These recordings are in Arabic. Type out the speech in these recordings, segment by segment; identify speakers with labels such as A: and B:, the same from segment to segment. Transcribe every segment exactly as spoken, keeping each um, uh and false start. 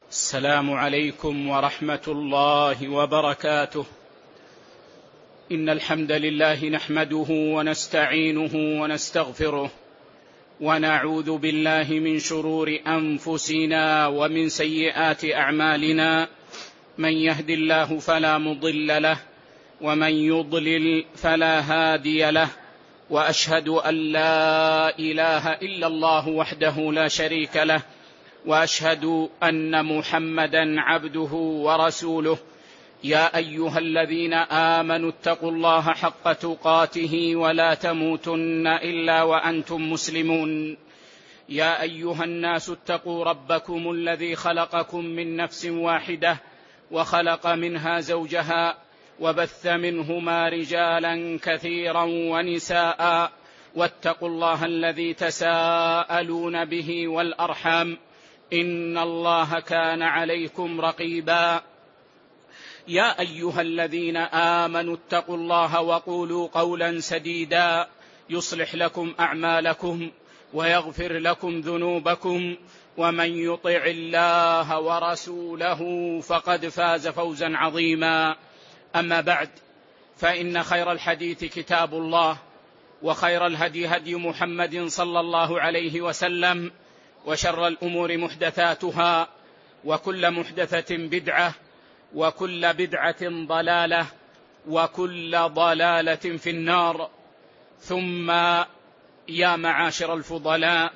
A: السلام عليكم ورحمة الله وبركاته. إن الحمد لله نحمده ونستعينه ونستغفره، ونعوذ بالله من شرور أنفسنا ومن سيئات أعمالنا. من يهد الله فلا مضل له، ومن يضلل فلا هادي له، وأشهد أن لا إله إلا الله وحده لا شريك له، وأشهد أن محمدا عبده ورسوله. يا أيها الذين آمنوا اتقوا الله حق تقاته ولا تموتن إلا وأنتم مسلمون. يا أيها الناس اتقوا ربكم الذي خلقكم من نفس واحدة، وخلق منها زوجها، وبث منهما رجالا كثيرا ونساء، واتقوا الله الذي تساءلون به والأرحام، إن الله كان عليكم رقيبا. يا أيها الذين آمنوا اتقوا الله وقولوا قولا سديدا يصلح لكم أعمالكم ويغفر لكم ذنوبكم، ومن يطع الله ورسوله فقد فاز فوزا عظيما. أما بعد، فإن خير الحديث كتاب الله، وخير الهدي هدي محمد صلى الله عليه وسلم، وشر الأمور محدثاتها، وكل محدثة بدعة، وكل بدعة ضلالة، وكل ضلالة في النار. ثم يا معاشر الفضلاء،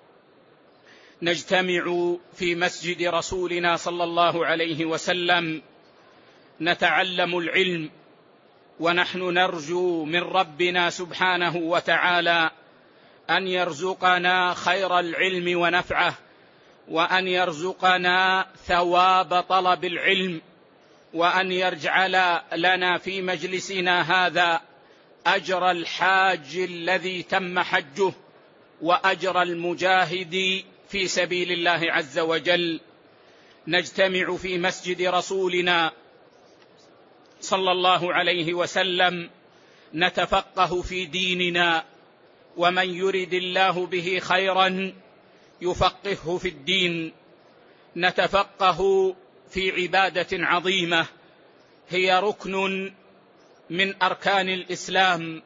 A: نجتمع في مسجد رسولنا صلى الله عليه وسلم نتعلم العلم، ونحن نرجو من ربنا سبحانه وتعالى أن يرزقنا خير العلم ونفعه، وأن يرزقنا ثواب طلب العلم، وأن يجعل لنا في مجلسنا هذا أجر الحاج الذي تم حجه، وأجر المجاهد في سبيل الله عز وجل. نجتمع في مسجد رسولنا صلى الله عليه وسلم نتفقه في ديننا، ومن يرد الله به خيرا يفقهه في الدين. نتفقه في عبادة عظيمة هي ركن من أركان الإسلام،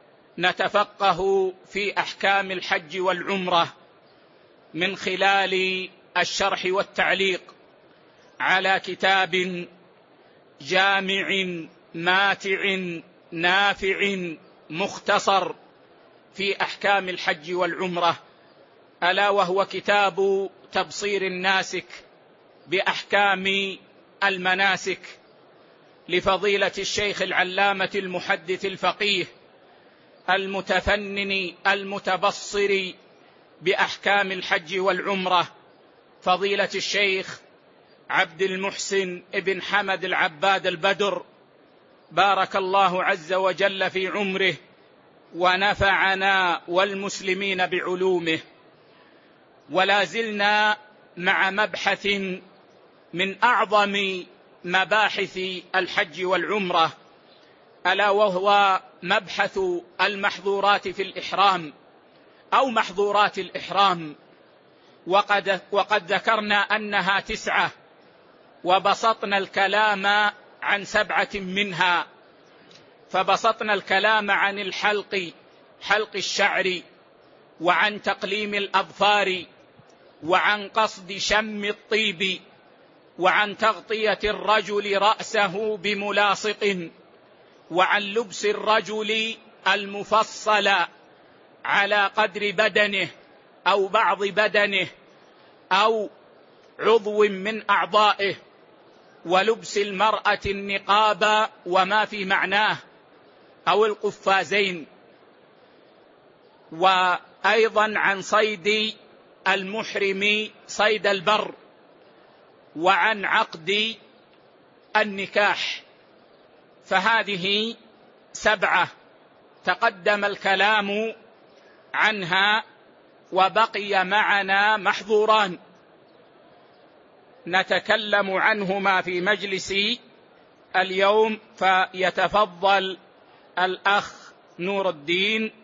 A: نتفقه في أحكام الحج والعمرة من خلال الشرح والتعليق على كتاب جامع ماتع نافع مختصر في أحكام الحج والعمرة، ألا وهو كتاب تبصير الناسك بأحكام المناسك لفضيلة الشيخ العلامة المحدث الفقيه المتفنن المتبصر بأحكام الحج والعمرة، فضيلة الشيخ عبد المحسن ابن حمد العباد البدر، بارك الله عز وجل في عمره ونفعنا والمسلمين بعلومه. ولا زلنا مع مبحث من أعظم مباحث الحج والعمرة، ألا وهو مبحث المحظورات في الإحرام أو محظورات الإحرام. وقد, وقد ذكرنا أنها تسعة، وبسطنا الكلام عن سبعة منها. فبسطنا الكلام عن الحلق، حلق الشعر، وعن تقليم الأظفار، وعن قصد شم الطيب، وعن تغطية الرجل رأسه بملاصق، وعن لبس الرجل المفصل على قدر بدنه أو بعض بدنه أو عضو من أعضائه، ولبس المرأة النقاب وما في معناه أو القفازين، وأيضا عن صيد المحرم صيد البر، وعن عقد النكاح. فهذه سبعة تقدم الكلام عنها، وبقي معنا محظوران نتكلم عنهما في مجلس اليوم. فيتفضل الأخ نور الدين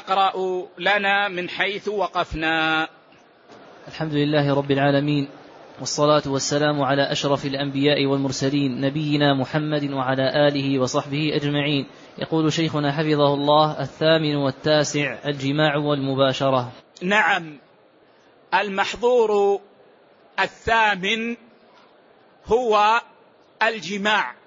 A: يقرأ لنا من حيث وقفنا.
B: الحمد لله رب العالمين، والصلاة والسلام على أشرف الأنبياء والمرسلين نبينا محمد وعلى آله وصحبه أجمعين. يقول شيخنا حفظه الله: الثامن والتاسع الجماع والمباشرة.
A: نعم، المحظور الثامن هو الجماع،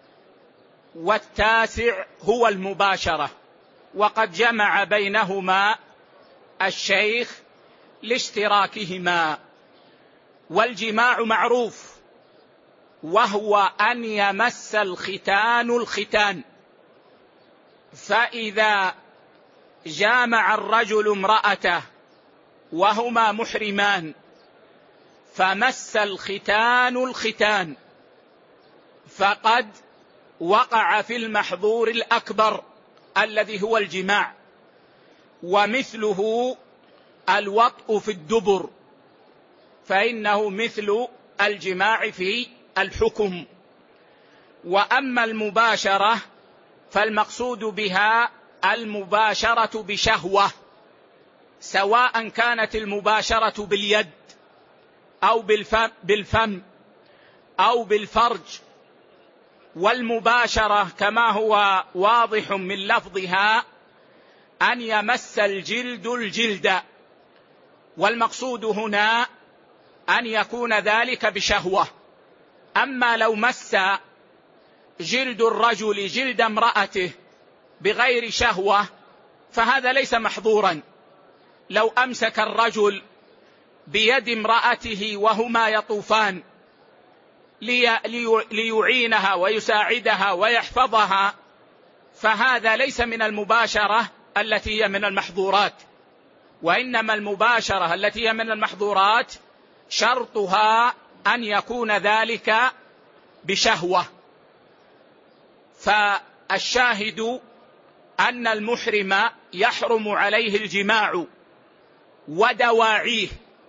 A: والتاسع هو المباشرة، وقد جمع بينهما الشيخ لاشتراكهما. والجماع معروف، وهو أن يمس الختان الختان. فإذا جامع الرجل امرأته وهما محرمان فمس الختان الختان فقد وقع في المحظور الأكبر الذي هو الجماع. ومثله الوطء في الدبر، فإنه مثل الجماع في الحكم. وأما المباشرة فالمقصود بها المباشرة بشهوة، سواء كانت المباشرة باليد أو بالفم, بالفم أو بالفرج. والمباشرة كما هو واضح من لفظها أن يمس الجلد الجلد، والمقصود هنا أن يكون ذلك بشهوة. أما لو مس جلد الرجل جلد امرأته بغير شهوة فهذا ليس محظورا. لو أمسك الرجل بيد امرأته وهما يطوفان لي ليعينها ويساعدها ويحفظها فهذا ليس من المباشرة التي هي من المحظورات، وإنما المباشرة التي هي من المحظورات شرطها أن يكون ذلك بشهوة. فالشاهد أن المحرم يحرم عليه الجماع ودواعيه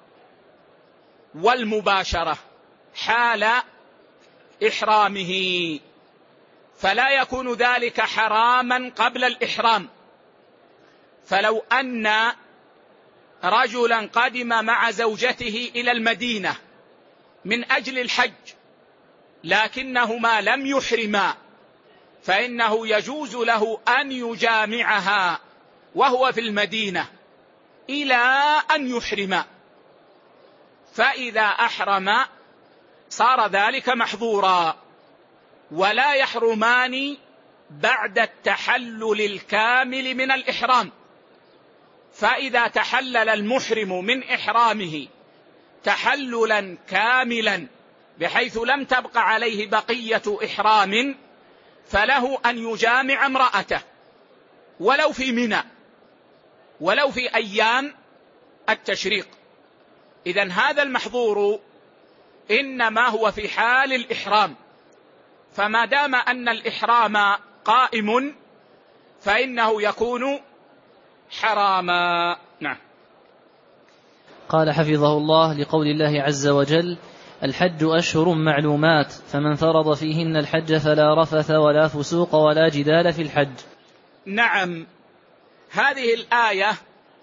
A: والمباشرة حال إحرامه، فلا يكون ذلك حراما قبل الإحرام. فلو أن رجلا قدم مع زوجته إلى المدينة من أجل الحج لكنهما لم يحرما فإنه يجوز له أن يجامعها وهو في المدينة إلى أن يحرما، فإذا أحرم صار ذلك محظورا. ولا يحرمان بعد التحلل الكامل من الإحرام. فإذا تحلل المحرم من إحرامه تحللا كاملا بحيث لم تبق عليه بقية إحرام فله أن يجامع امرأته ولو في منى ولو في أيام التشريق. إذن هذا المحظور إنما هو في حال الإحرام، فما دام أن الإحرام قائم فإنه يكون حراما. نعم.
B: قال حفظه الله: لقول الله عز وجل: الحج أشهر معلومات فمن فرض فيهن الحج فلا رفث ولا فسوق ولا جدال في الحج.
A: نعم، هذه الآية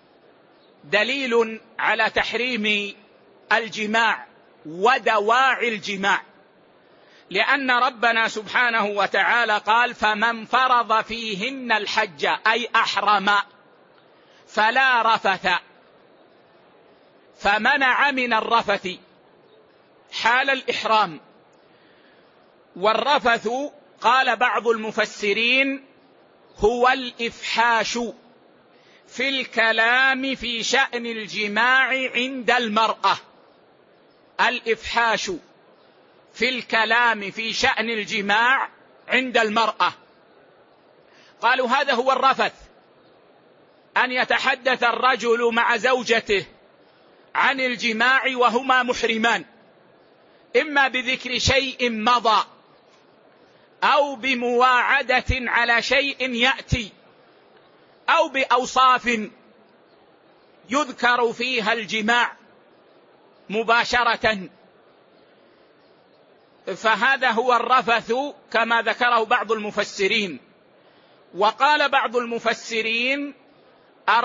A: دليل على تحريم الجماع ودواعي الجماع، لأن ربنا سبحانه وتعالى قال: فمن فرض فيهن الحج أي أحرم فلا رفث، فمنع من الرفث حال الإحرام. والرفث قال بعض المفسرين هو الإفحاش في الكلام في شأن الجماع عند المرأة. الإفحاش في الكلام في شأن الجماع عند المرأة، قالوا هذا هو الرفث، أن يتحدث الرجل مع زوجته عن الجماع وهما محرمان، إما بذكر شيء مضى أو بمواعدة على شيء يأتي أو بأوصاف يذكر فيها الجماع مباشرة، فهذا هو الرفث كما ذكره بعض المفسرين. وقال بعض المفسرين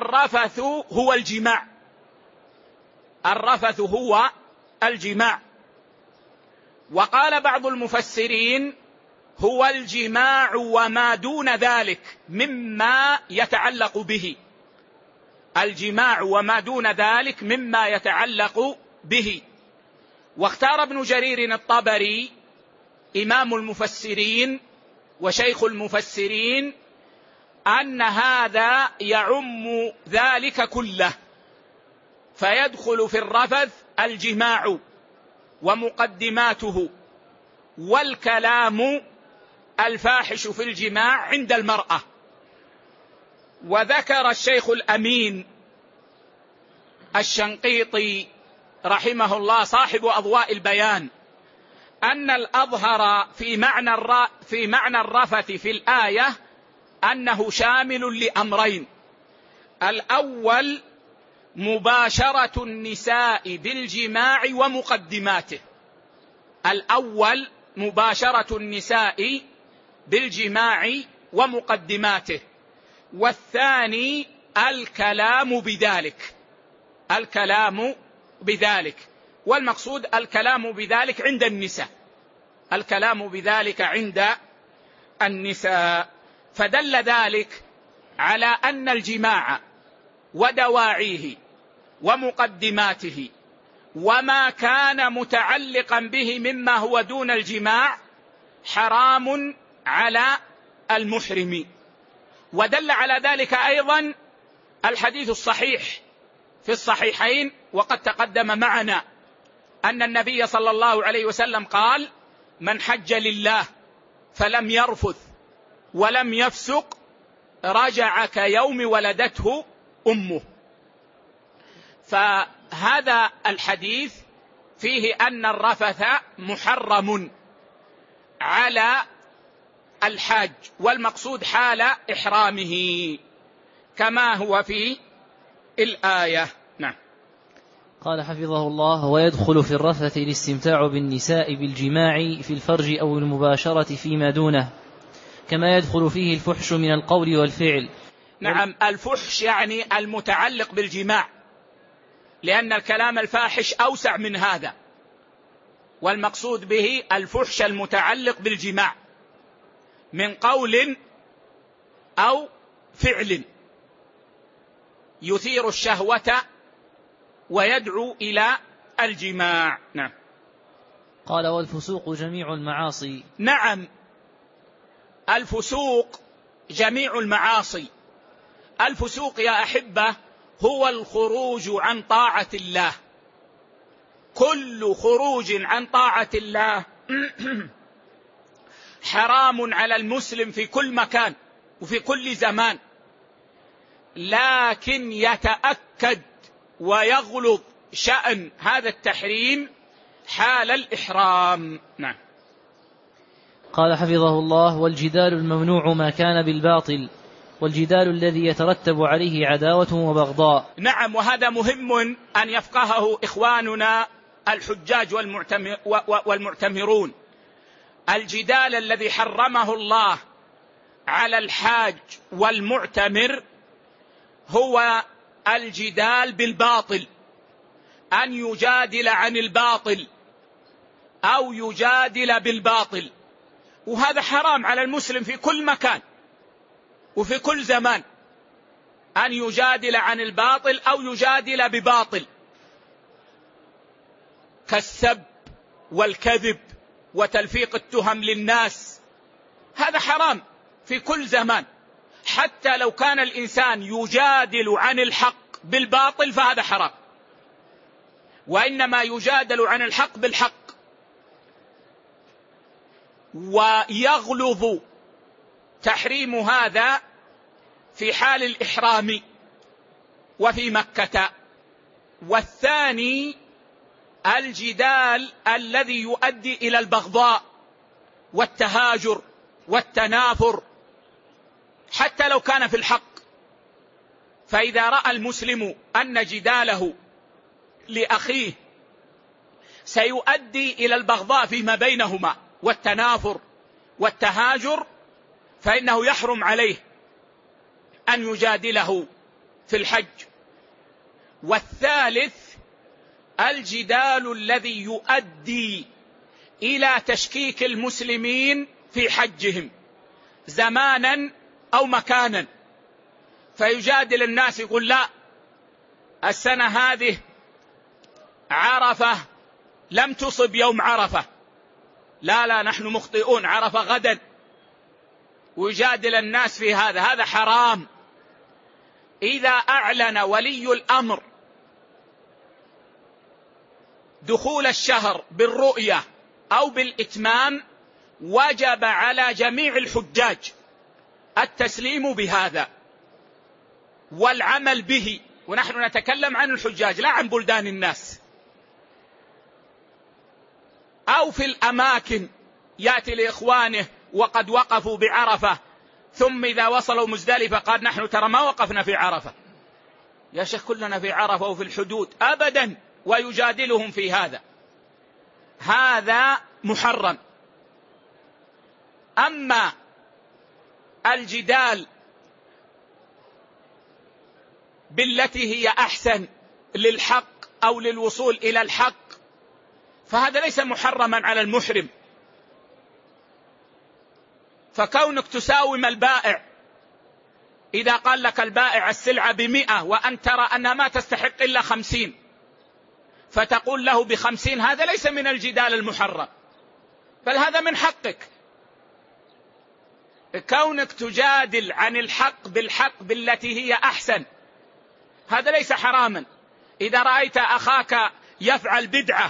A: الرفث هو الجماع، الرفث هو الجماع وقال بعض المفسرين هو الجماع وما دون ذلك مما يتعلق به، الجماع وما دون ذلك مما يتعلق به. واختار ابن جرير الطبري إمام المفسرين وشيخ المفسرين أن هذا يعم ذلك كله، فيدخل في الرفث الجماع ومقدماته والكلام الفاحش في الجماع عند المرأة. وذكر الشيخ الأمين الشنقيطي رحمه الله صاحب أضواء البيان أن الأظهر في معنى في معنى الرفث في الآية أنه شامل لأمرين: الأول مباشرة النساء بالجماع ومقدماته، الأول مباشرة النساء بالجماع ومقدماته، والثاني الكلام بذلك، الكلام بذلك، والمقصود الكلام بذلك عند النساء، الكلام بذلك عند النساء. فدل ذلك على أن الجماع ودواعيه ومقدماته وما كان متعلقا به مما هو دون الجماع حرام على المحرم. ودل على ذلك أيضا الحديث الصحيح في الصحيحين، وقد تقدم معنا أن النبي صلى الله عليه وسلم قال: من حج لله فلم يرفث ولم يفسق رجع كيوم ولدته أمه. فهذا الحديث فيه أن الرفث محرم على الحاج، والمقصود حال إحرامه كما هو في الآية. نعم.
B: قال حفظه الله: ويدخل في الرفث الاستمتاع بالنساء بالجماع في الفرج أو المباشرة فيما دونه، كما يدخل فيه الفحش من القول والفعل.
A: نعم، الفحش يعني المتعلق بالجماع، لأن الكلام الفاحش أوسع من هذا، والمقصود به الفحش المتعلق بالجماع من قول أو فعل يثير الشهوة ويدعو إلى الجماع. نعم.
B: قال: والفسوق جميع المعاصي.
A: نعم، الفسوق جميع المعاصي. الفسوق يا أحبة هو الخروج عن طاعة الله، كل خروج عن طاعة الله حرام على المسلم في كل مكان وفي كل زمان، لكن يتأكد ويغلظ شأن هذا التحريم حال الإحرام. نعم.
B: قال حفظه الله: والجدال الممنوع ما كان بالباطل، والجدال الذي يترتب عليه عداوة وبغضاء.
A: نعم، وهذا مهم أن يفقهه إخواننا الحجاج والمعتمر والمعتمرون. الجدال الذي حرمه الله على الحاج والمعتمر هو الجدال بالباطل، أن يجادل عن الباطل أو يجادل بالباطل، وهذا حرام على المسلم في كل مكان وفي كل زمان، أن يجادل عن الباطل أو يجادل بباطل، كالسب والكذب وتلفيق التهم للناس، هذا حرام في كل زمان. حتى لو كان الإنسان يجادل عن الحق بالباطل فهذا حرام، وإنما يجادل عن الحق بالحق. ويغلظ تحريم هذا في حال الإحرام وفي مكة. والثاني الجدال الذي يؤدي إلى البغضاء والتهاجر والتنافر حتى لو كان في الحق. فإذا رأى المسلم أن جداله لأخيه سيؤدي إلى البغضاء فيما بينهما والتنافر والتهاجر، فإنه يحرم عليه أن يجادله في الحج. والثالث الجدال الذي يؤدي إلى تشكيك المسلمين في حجهم زمانا أو مكانا، فيجادل الناس يقول لا، السنة هذه عرفة لم تصب يوم عرفة، لا لا نحن مخطئون، عرفة غدا، ويجادل الناس في هذا. هذا حرام. إذا أعلن ولي الأمر دخول الشهر بالرؤية أو بالإتمام وجب على جميع الحجاج التسليم بهذا والعمل به، ونحن نتكلم عن الحجاج لا عن بلدان الناس. أو في الأماكن يأتي لإخوانه وقد وقفوا بعرفة، ثم إذا وصلوا مزدلفة قال نحن ترى ما وقفنا في عرفة، يا شيخ كلنا في عرفة وفي الحدود، أبدا، ويجادلهم في هذا. هذا محرم. أما الجدال بالتي هي أحسن للحق أو للوصول إلى الحق فهذا ليس محرما على المحرم. فكونك تساوم البائع إذا قال لك البائع السلعة بمئة وأن ترى أنها ما تستحق إلا خمسين فتقول له بخمسين، هذا ليس من الجدال المحرم، بل هذا من حقك. كونك تجادل عن الحق بالحق بالتي هي أحسن هذا ليس حراما. إذا رأيت أخاك يفعل بدعة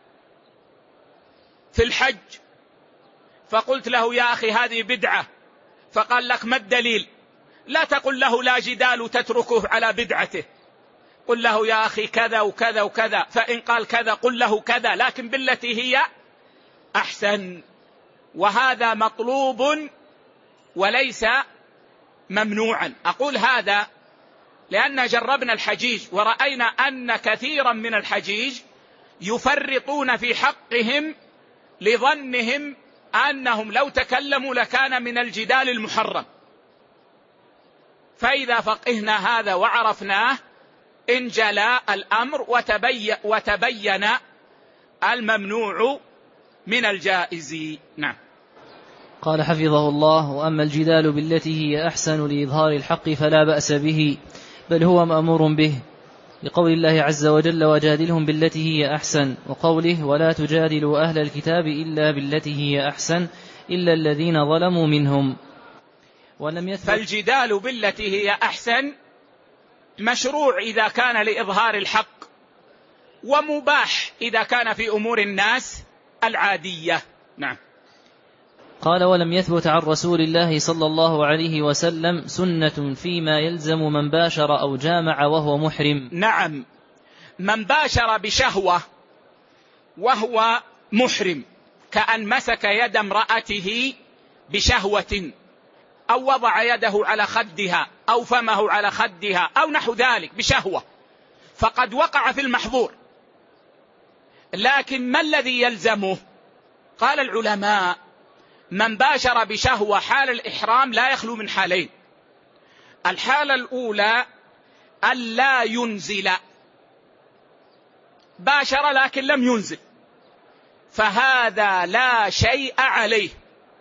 A: في الحج فقلت له يا أخي هذه بدعة، فقال لك ما الدليل؟ لا تقل له لا جدال تتركه على بدعته، قل له يا أخي كذا وكذا وكذا، فإن قال كذا قل له كذا، لكن بالتي هي أحسن. وهذا مطلوب وليس ممنوعا. أقول هذا لأن جربنا الحجيج ورأينا أن كثيرا من الحجيج يفرطون في حقهم لظنهم أنهم لو تكلموا لكان من الجدال المحرم. فإذا فقهنا هذا وعرفناه انجلى الأمر وتبين, وتبين الممنوع من الجائز. نعم.
B: قال حفظه الله: وأما الجدال بالتي هي أحسن لإظهار الحق فلا بأس به، بل هو مأمور به، لقول الله عز وجل: وجادلهم بالتي هي أحسن، وقوله: ولا تجادلوا أهل الكتاب إلا بالتي هي أحسن إلا الذين ظلموا منهم. ولم يثبت.
A: فالجدال بالتي هي أحسن مشروع إذا كان لإظهار الحق، ومباح إذا كان في أمور الناس العادية. نعم.
B: قال: ولم يثبت عن رسول الله صلى الله عليه وسلم سنة فيما يلزم من باشر أو جامع وهو محرم.
A: نعم، من باشر بشهوة وهو محرم، كأن مسك يد امرأته بشهوة، أو وضع يده على خدها أو فمه على خدها أو نحو ذلك بشهوة، فقد وقع في المحظور. لكن ما الذي يلزمه؟ قال العلماء: من باشر بشهوة حال الإحرام لا يخلو من حالين. الحالة الأولى ألا ينزل، باشر لكن لم ينزل، فهذا لا شيء عليه،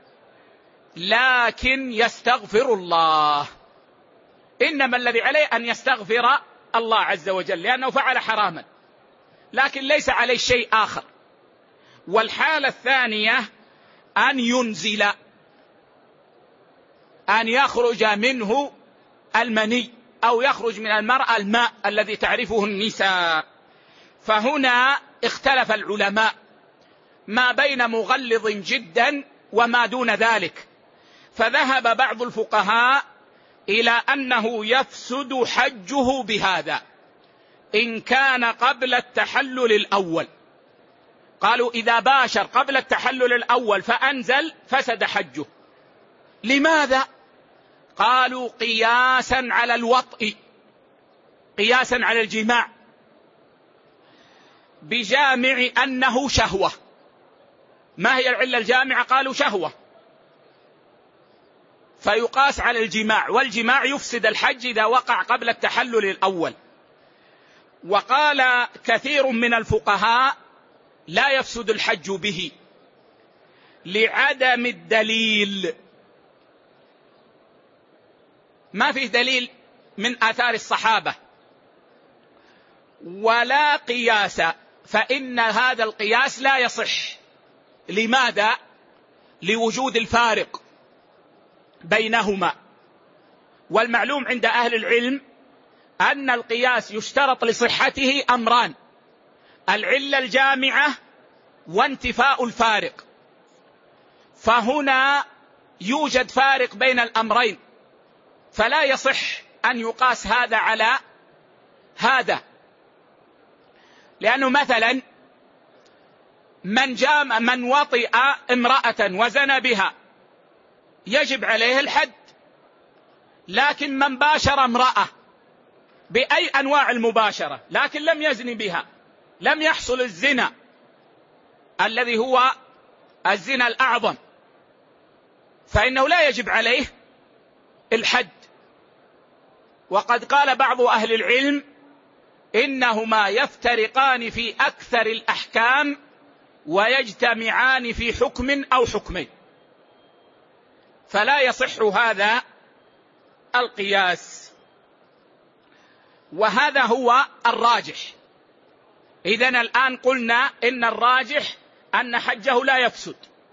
A: لكن يستغفر الله. إنما الذي عليه أن يستغفر الله عز وجل لأنه فعل حراما، لكن ليس عليه شيء آخر. والحالة الثانية أن ينزل، أن يخرج منه المني أو يخرج من المرأة الماء الذي تعرفه النساء. فهنا اختلف العلماء ما بين مغلظ جدا وما دون ذلك، فذهب بعض الفقهاء إلى أنه يفسد حجه بهذا إن كان قبل التحلل الأول. قالوا إذا باشر قبل التحلل الأول فأنزل فسد حجه. لماذا؟ قالوا قياسا على الوطء، قياسا على الجماع، بجامع أنه شهوة. ما هي العلة الجامعة؟ قالوا شهوة، فيقاس على الجماع، والجماع يفسد الحج إذا وقع قبل التحلل الأول. وقال كثير من الفقهاء لا يفسد الحج به، لعدم الدليل. ما فيه دليل من آثار الصحابة ولا قياس، فإن هذا القياس لا يصح. لماذا؟ لوجود الفارق بينهما. والمعلوم عند أهل العلم أن القياس يشترط لصحته أمران: العلة الجامعة وانتفاء الفارق. فهنا يوجد فارق بين الأمرين، فلا يصح أن يقاس هذا على هذا. لأنه مثلا من جام من وطئ امرأة وزنى بها يجب عليه الحد، لكن من باشر امرأة بأي أنواع المباشرة لكن لم يزن بها لم يحصل الزنا الذي هو الزنا الأعظم، فإنه لا يجب عليه الحد. وقد قال بعض أهل العلم إنهما يفترقان في أكثر الأحكام ويجتمعان في حكم أو حكمين، فلا يصح هذا القياس، وهذا هو الراجح. إذن الآن قلنا إن الراجح أن حجه لا يفسد،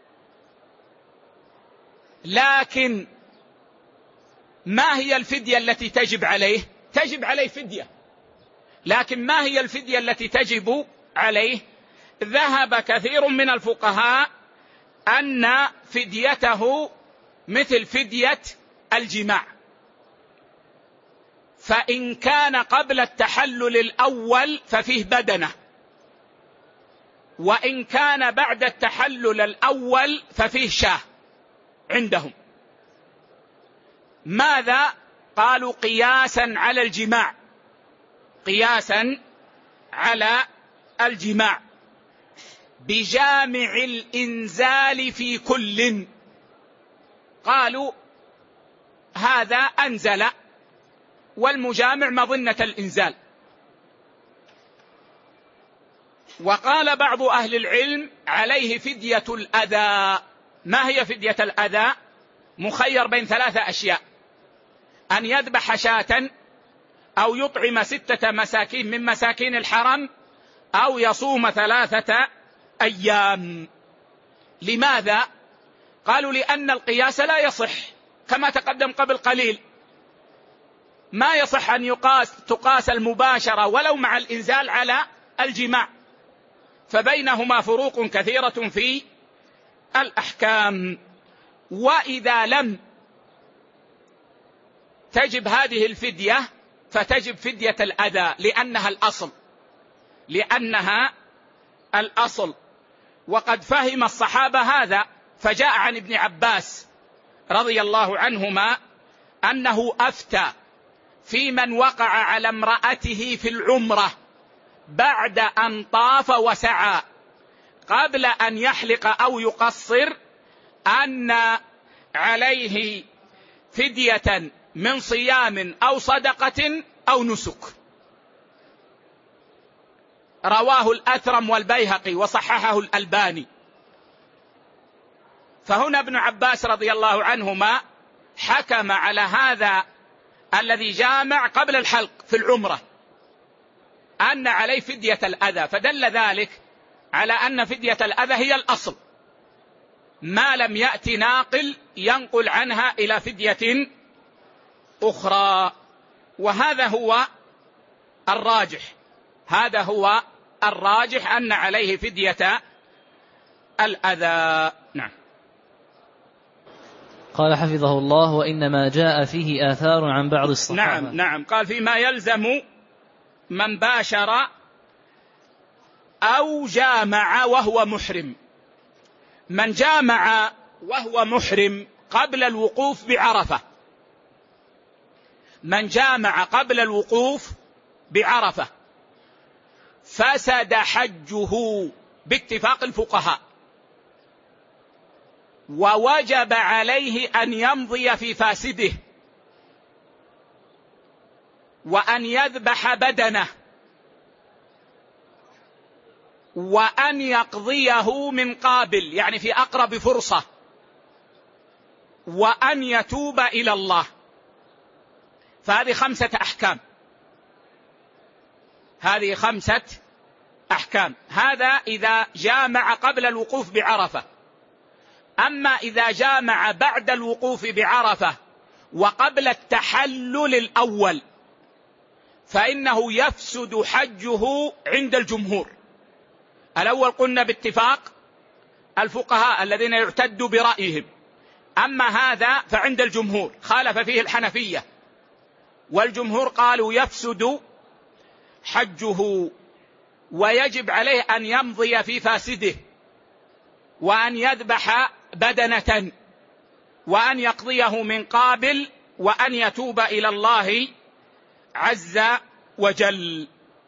A: لكن ما هي الفدية التي تجب عليه؟ تجب عليه فدية، لكن ما هي الفدية التي تجب عليه؟ ذهب كثير من الفقهاء أن فديته مثل فدية الجماع، فإن كان قبل التحلل الأول ففيه بدنة، وإن كان بعد التحلل الأول ففيه شاه عندهم. ماذا؟ قالوا قياسا على الجماع، قياسا على الجماع بجامع الإنزال في كل. قالوا هذا أنزل والمجامع مظنة الإنزال. وقال بعض أهل العلم عليه فدية الأذى. ما هي فدية الأذى؟ مخير بين ثلاثة أشياء: أن يذبح شاة، أو يطعم ستة مساكين من مساكين الحرم، أو يصوم ثلاثة أيام. لماذا؟ قالوا لأن القياس لا يصح، كما تقدم قبل قليل ما يصح أن يقاس تقاس المباشرة ولو مع الإنزال على الجماع، فبينهما فروق كثيرة في الأحكام. وإذا لم تجب هذه الفدية فتجب فدية الأذى، لأنها الأصل لأنها الأصل وقد فهم الصحابة هذا. فجاء عن ابن عباس رضي الله عنهما أنه أفتى في من وقع على امرأته في العمرة بعد أن طاف وسعى قبل أن يحلق أو يقصر أن عليه فدية من صيام أو صدقة أو نسك. رواه الأثرم والبيهقي وصححه الألباني. فهنا ابن عباس رضي الله عنهما حكم على هذا الذي جامع قبل الحلق في العمرة أن عليه فدية الأذى، فدل ذلك على أن فدية الأذى هي الأصل، ما لم يأتي ناقل ينقل عنها إلى فدية أخرى. وهذا هو الراجح هذا هو الراجح أن عليه فدية الأذى. نعم.
B: قال حفظه الله: وإنما جاء فيه آثار عن بعض الصحابة.
A: نعم نعم قال: فيما يلزم من باشر أو جامع وهو محرم. من جامع وهو محرم قبل الوقوف بعرفة من جامع قبل الوقوف بعرفة فسد حجه باتفاق الفقهاء، ووجب عليه أن يمضي في فاسده وأن يذبح بدنه وأن يقضيه من قابل، يعني في أقرب فرصة، وأن يتوب إلى الله. فهذه خمسة أحكام، هذه خمسة أحكام. هذا إذا جامع قبل الوقوف بعرفة. أما إذا جامع بعد الوقوف بعرفة وقبل التحلل الأول فإنه يفسد حجه عند الجمهور. الأول قلنا باتفاق الفقهاء الذين يعتد برأيهم، أما هذا فعند الجمهور خالف فيه الحنفية، والجمهور قالوا يفسد حجه ويجب عليه أن يمضي في فاسده، وأن يذبح بدنة، وأن يقضيه من قابل، وأن يتوب إلى الله عز وجل.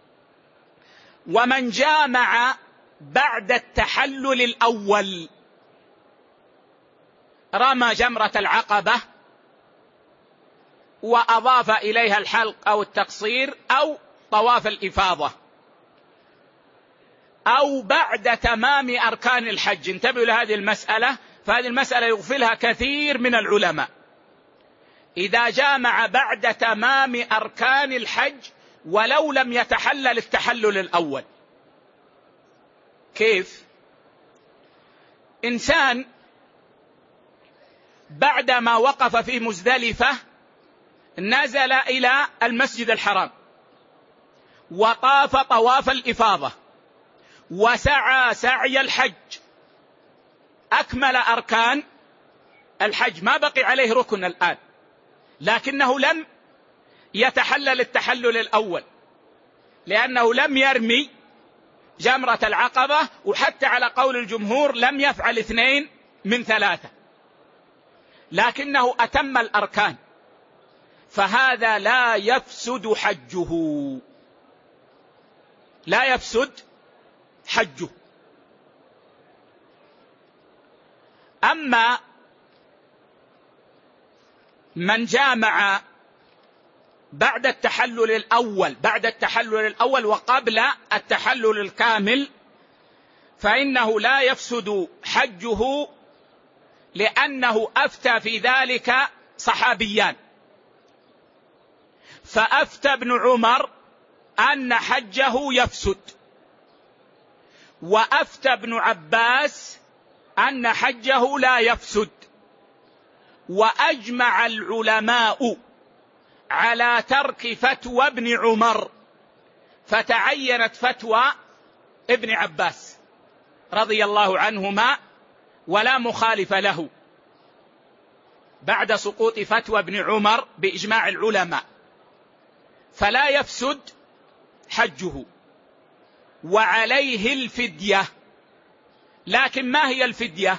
A: ومن جامع بعد التحلل الأول رمى جمرة العقبة وأضاف إليها الحلق أو التقصير أو طواف الإفاضة، أو بعد تمام أركان الحج. انتبهوا لهذه المسألة، فهذه المسألة يغفلها كثير من العلماء. إذا جامع بعد تمام أركان الحج ولو لم يتحلل التحلل الأول. كيف؟ إنسان بعدما وقف في مزدلفة نزل إلى المسجد الحرام وطاف طواف الإفاضة وسعى سعي الحج، أكمل أركان الحج، ما بقي عليه ركن الآن، لكنه لم يتحلل التحلل الأول لأنه لم يرمي جمرة العقبة، وحتى على قول الجمهور لم يفعل اثنين من ثلاثة، لكنه أتم الأركان، فهذا لا يفسد حجه، لا يفسد حجه. أما من جامع بعد التحلل الأول بعد التحلل الأول وقبل التحلل الكامل فإنه لا يفسد حجه، لأنه أفتى في ذلك صحابيان. فأفتى ابن عمر أن حجه يفسد، وأفتى ابن عباس أن حجه لا يفسد، وأجمع العلماء على ترك فتوى ابن عمر، فتعينت فتوى ابن عباس رضي الله عنهما ولا مخالف له بعد سقوط فتوى ابن عمر بإجماع العلماء، فلا يفسد حجه وعليه الفدية. لكن ما هي الفدية؟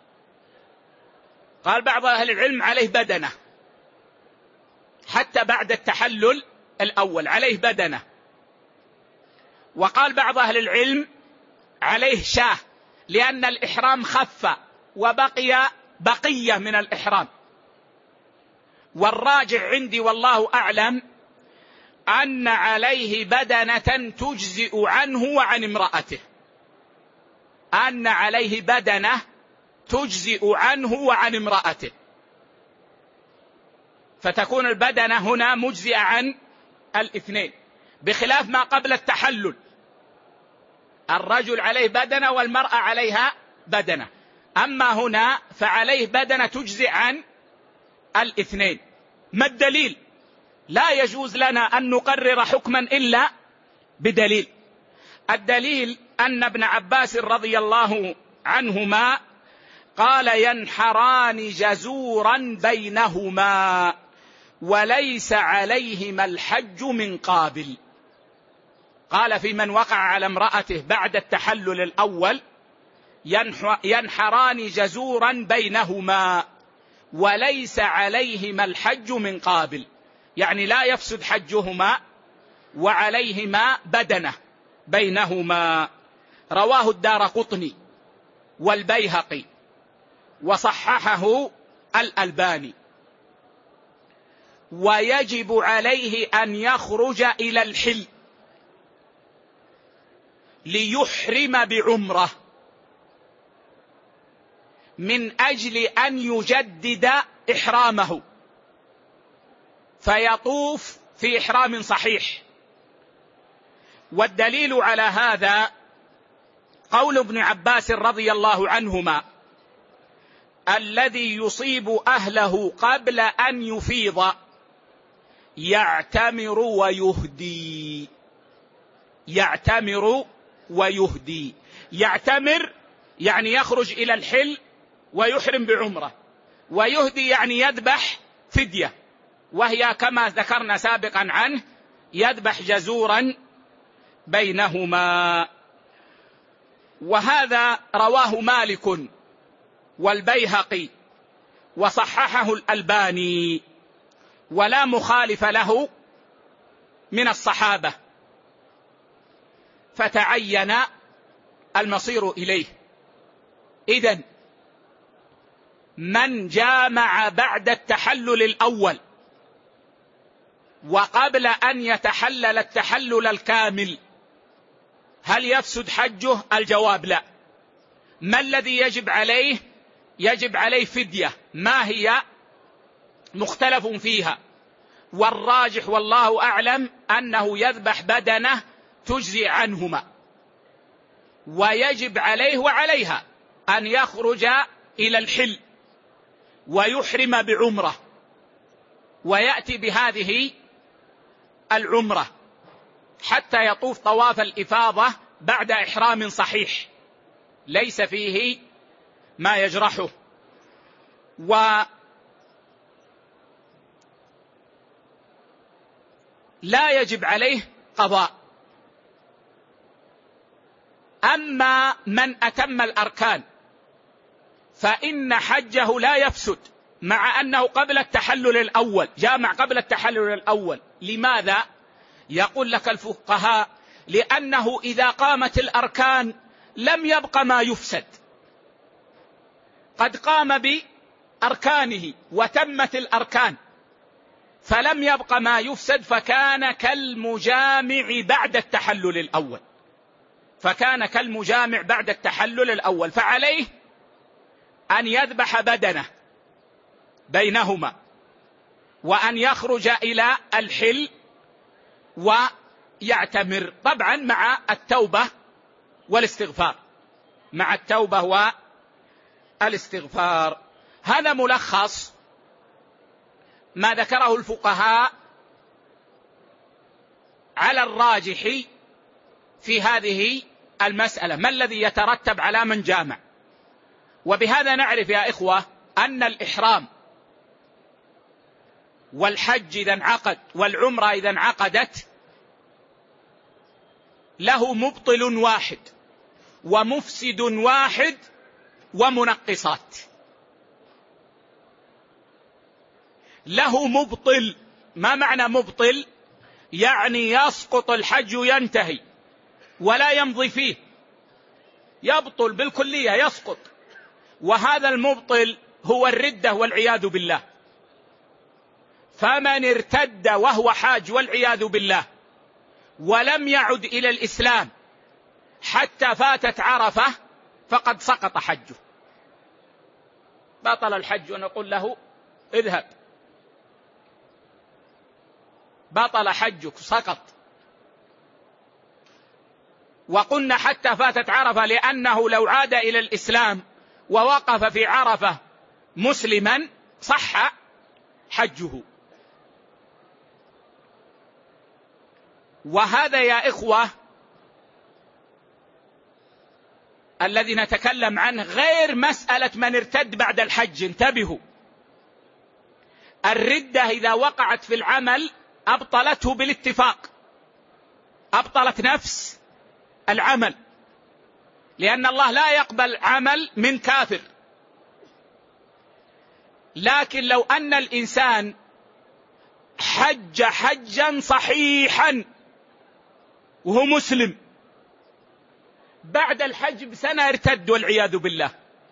A: قال بعض أهل العلم عليه بدنة، حتى بعد التحلل الأول عليه بدنة. وقال بعض أهل العلم عليه شاه، لأن الإحرام خف وبقي بقية من الإحرام. والراجع عندي والله أعلم أن عليه بدنة تجزئ عنه وعن امرأته، أن عليه بدنة تجزئ عنه وعن امرأته، فتكون البدنة هنا مجزئة عن الاثنين، بخلاف ما قبل التحلل، الرجل عليه بدنة والمرأة عليها بدنة. أما هنا فعليه بدنة تجزئ عن الاثنين. ما الدليل؟ لا يجوز لنا أن نقرر حكما إلا بدليل. الدليل أن ابن عباس رضي الله عنهما قال ينحران جزورا بينهما وليس عليهما الحج من قابل. قال في من وقع على امرأته بعد التحلل الأول ينحران جزورا بينهما وليس عليهما الحج من قابل، يعني لا يفسد حجهما وعليهما بدنة بينهما. رواه الدارقطني والبيهقي وصححه الألباني. ويجب عليه أن يخرج إلى الحل، ليحرم بعمرة من أجل أن يجدد إحرامه فيطوف في إحرام صحيح. والدليل على هذا قول ابن عباس رضي الله عنهما: الذي يصيب أهله قبل أن يفيض يعتمر ويهدي. يعتمر ويهدي. يعتمر يعني يخرج إلى الحل ويحرم بعمرة، ويهدي يعني يذبح فدية، وهي كما ذكرنا سابقا عنه يذبح جزورا بينهما. وهذا رواه مالك والبيهقي وصححه الألباني، ولا مخالف له من الصحابة، فتعين المصير إليه. إذن من جامع بعد التحلل الأول وقبل أن يتحلل التحلل الكامل هل يفسد حجه؟ الجواب لا. ما الذي يجب عليه؟ يجب عليه فدية، ما هي؟ مختلف فيها، والراجح والله أعلم أنه يذبح بدنه تجزي عنهما، ويجب عليه وعليها أن يخرج إلى الحل ويحرم بعمرة ويأتي بهذه العمرة حتى يطوف طواف الإفاضة بعد إحرام صحيح ليس فيه ما يجرحه. ولا يجب عليه قضاء. أما من أتم الأركان فإن حجه لا يفسد، مع أنه قبل التحلل الأول جامع قبل التحلل الأول. لماذا؟ يقول لك الفقهاء: لأنه إذا قامت الأركان لم يبق ما يفسد، قد قام بأركانه وتمت الأركان فلم يبق ما يفسد، فكان كالمجامع بعد التحلل الأول فكان كالمجامع بعد التحلل الأول فعليه أن يذبح بدنه بينهما وأن يخرج إلى الحل ويعتمر، طبعا مع التوبة والاستغفار مع التوبة والاستغفار. هذا ملخص ما ذكره الفقهاء على الراجح في هذه المسألة، ما الذي يترتب على من جامع. وبهذا نعرف يا إخوة أن الإحرام والحج إذا انعقد والعمرة إذا انعقدت له مبطل واحد ومفسد واحد ومنقصات. له مبطل. ما معنى مبطل؟ يعني يسقط الحج ينتهي ولا يمضي فيه، يبطل بالكلية يسقط. وهذا المبطل هو الردة والعياذ بالله. فمن ارتد وهو حاج والعياذ بالله ولم يعد إلى الإسلام حتى فاتت عرفة فقد سقط حجه، بطل الحج، ونقول له اذهب بطل حجك سقط. وقلنا حتى فاتت عرفة لأنه لو عاد إلى الإسلام ووقف في عرفة مسلما صح حجه. وهذا يا إخوة الذي نتكلم عنه غير مسألة من ارتد بعد الحج. انتبهوا، الردة إذا وقعت في العمل أبطلته بالاتفاق، أبطلت نفس العمل، لأن الله لا يقبل عمل من كافر. لكن لو أن الإنسان حج حجا صحيحا وهو مسلم بعد الحج بسنة ارتد والعياذ بالله،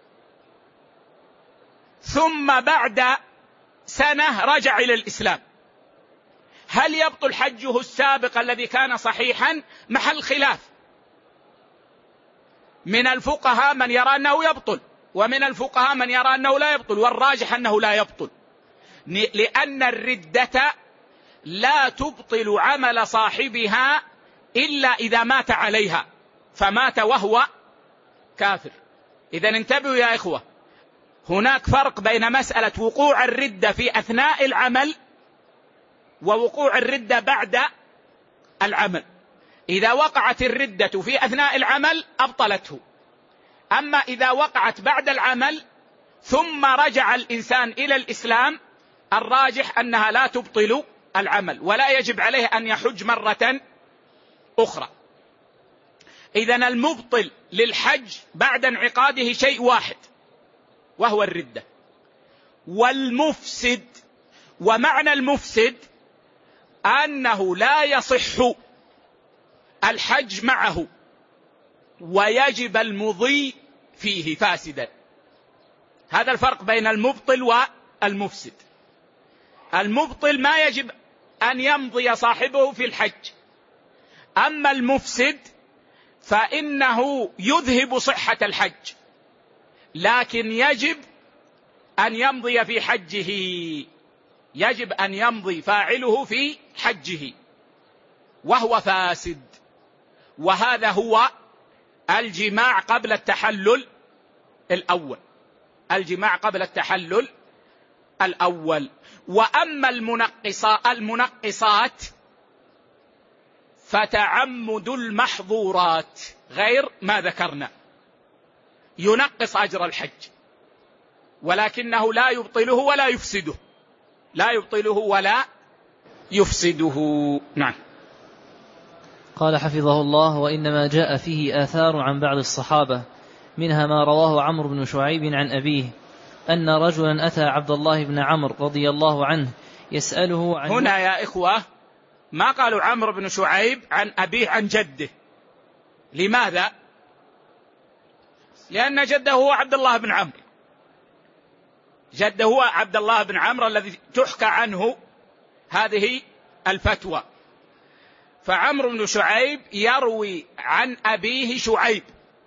A: ثم بعد سنة رجع إلى الإسلام، هل يبطل حجه السابق الذي كان صحيحا؟ محل خلاف. من الفقهاء من يرى أنه يبطل، ومن الفقهاء من يرى أنه لا يبطل، والراجح أنه لا يبطل، لأن الردة لا تبطل عمل صاحبها إلا إذا مات عليها، فمات وهو كافر. إذن انتبهوا يا إخوة، هناك فرق بين مسألة وقوع الردة في أثناء العمل ووقوع الردة بعد العمل. إذا وقعت الردة في أثناء العمل أبطلته، أما إذا وقعت بعد العمل ثم رجع الإنسان إلى الإسلام الراجح أنها لا تبطل العمل، ولا يجب عليه أن يحج مرة أخرى. إذن المبطل للحج بعد انعقاده شيء واحد وهو الردة. والمفسد، ومعنى المفسد أنه لا يصح الحج معه ويجب المضي فيه فاسدا. هذا الفرق بين المبطل والمفسد. المبطل ما يجب أن يمضي صاحبه في الحج، أما المفسد فإنه يذهب صحة الحج، لكن يجب أن يمضي في حجه، يجب أن يمضي فاعله في حجه وهو فاسد. وهذا هو الجماع قبل التحلل الأول، الجماع قبل التحلل الأول. وأما المنقصات, المنقصات فتعمد المحظورات غير ما ذكرنا ينقص أجر الحج، ولكنه لا يبطله ولا يفسده، لا يبطله ولا يفسده. نعم.
B: قال حفظه الله: وإنما جاء فيه آثار عن بعض الصحابة، منها ما رواه عمرو بن شعيب عن أبيه أن رجلا أتى عبد الله بن عمرو رضي الله عنه يسأله عن.
A: هنا يا إخوة ما قالوا عمرو بن شعيب عن أبيه عن جده. لماذا؟ لأن جده هو عبد الله بن عمرو، جده هو عبد الله بن عمرو الذي تحكى عنه هذه الفتوى. فعمرو بن شعيب يروي عن أبيه شعيب،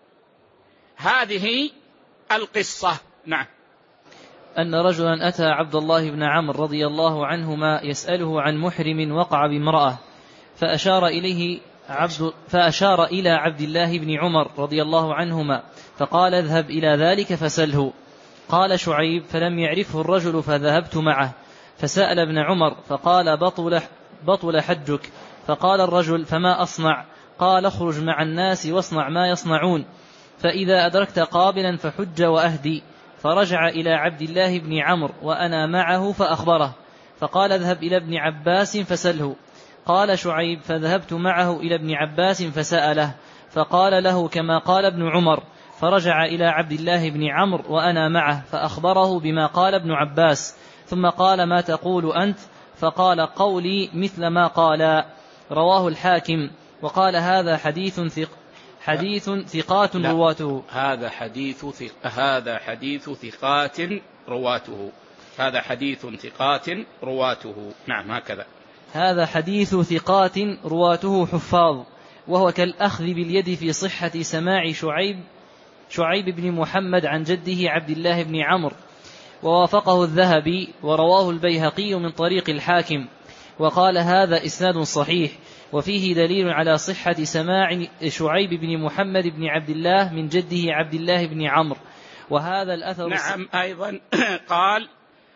A: هذه القصة. نعم.
B: أن رجلا أتى عبد الله بن عمرو رضي الله عنهما يسأله عن محرم وقع بامرأة، فأشار إليه عبد فأشار إلى عبد الله بن عمر رضي الله عنهما فقال: اذهب إلى ذلك فسله. قال شعيب: فلم يعرفه الرجل فذهبت معه فسأل ابن عمر فقال: بطل, بطل حجك. فقال الرجل: فما أصنع؟ قال: اخرج مع الناس واصنع ما يصنعون، فإذا أدركت قابلا فحج وأهدي. فرجع إلى عبد الله بن عمرو وأنا معه فأخبره، فقال: اذهب إلى ابن عباس فسله. قال شعيب: فذهبت معه إلى ابن عباس فسأله، فقال له كما قال ابن عمر. فرجع إلى عبد الله بن عمرو وأنا معه فأخبره بما قال ابن عباس، ثم قال: ما تقول أنت؟ فقال: قولي مثل ما قال. رواه الحاكم وقال: هذا حديث ثق حديث ثقات رواته.
A: هذا حديث ثق هذا حديث ثقات رواته هذا حديث ثقات رواته نعم هكذا.
B: هذا حديث ثقات رواته حفاظ، وهو كالأخذ باليد في صحة سماع شعيب شعيب بن محمد عن جده عبد الله بن عمرو. ووافقه الذهبي ورواه البيهقي من طريق الحاكم، وقال: هذا إسناد صحيح، وفيه دليل على صحة سماع شعيب بن محمد بن عبد الله من جده عبد الله بن عمرو. وهذا الأثر
A: نعم أيضا قال: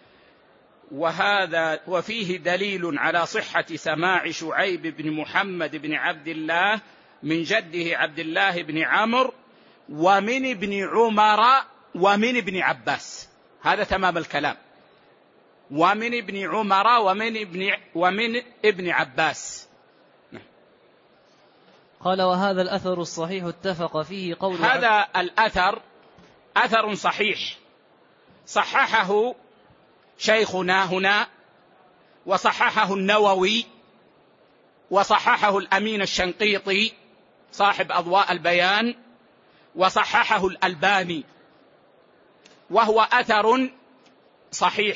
A: وهذا وفيه دليل على صحة سماع شعيب بن محمد بن عبد الله من جده عبد الله بن عمرو ومن ابن عمر ومن ابن عباس. هذا تمام الكلام، ومن ابن عمر ومن ابن ومن ابن عباس.
B: قال: وهذا الأثر الصحيح اتفق فيه قول
A: هذا عب... الأثر أثر صحيح صححه شيخنا هنا، وصححه النووي، وصححه الأمين الشنقيطي صاحب أضواء البيان، وصححه الألباني، وهو أثر صحيح.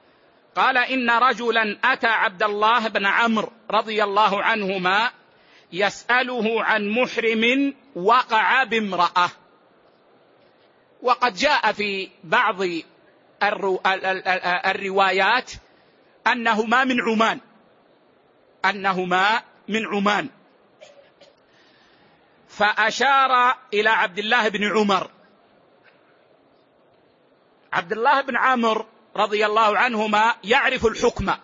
A: قال: إن رجلا أتى عبد الله بن عمرو رضي الله عنهما يسأله عن محرم وقع بامرأة. وقد جاء في بعض الروايات أنهما من عمان أنهما من عمان فأشار إلى عبد الله بن عمر. عبد الله بن عمرو رضي الله عنهما يعرف الحكم،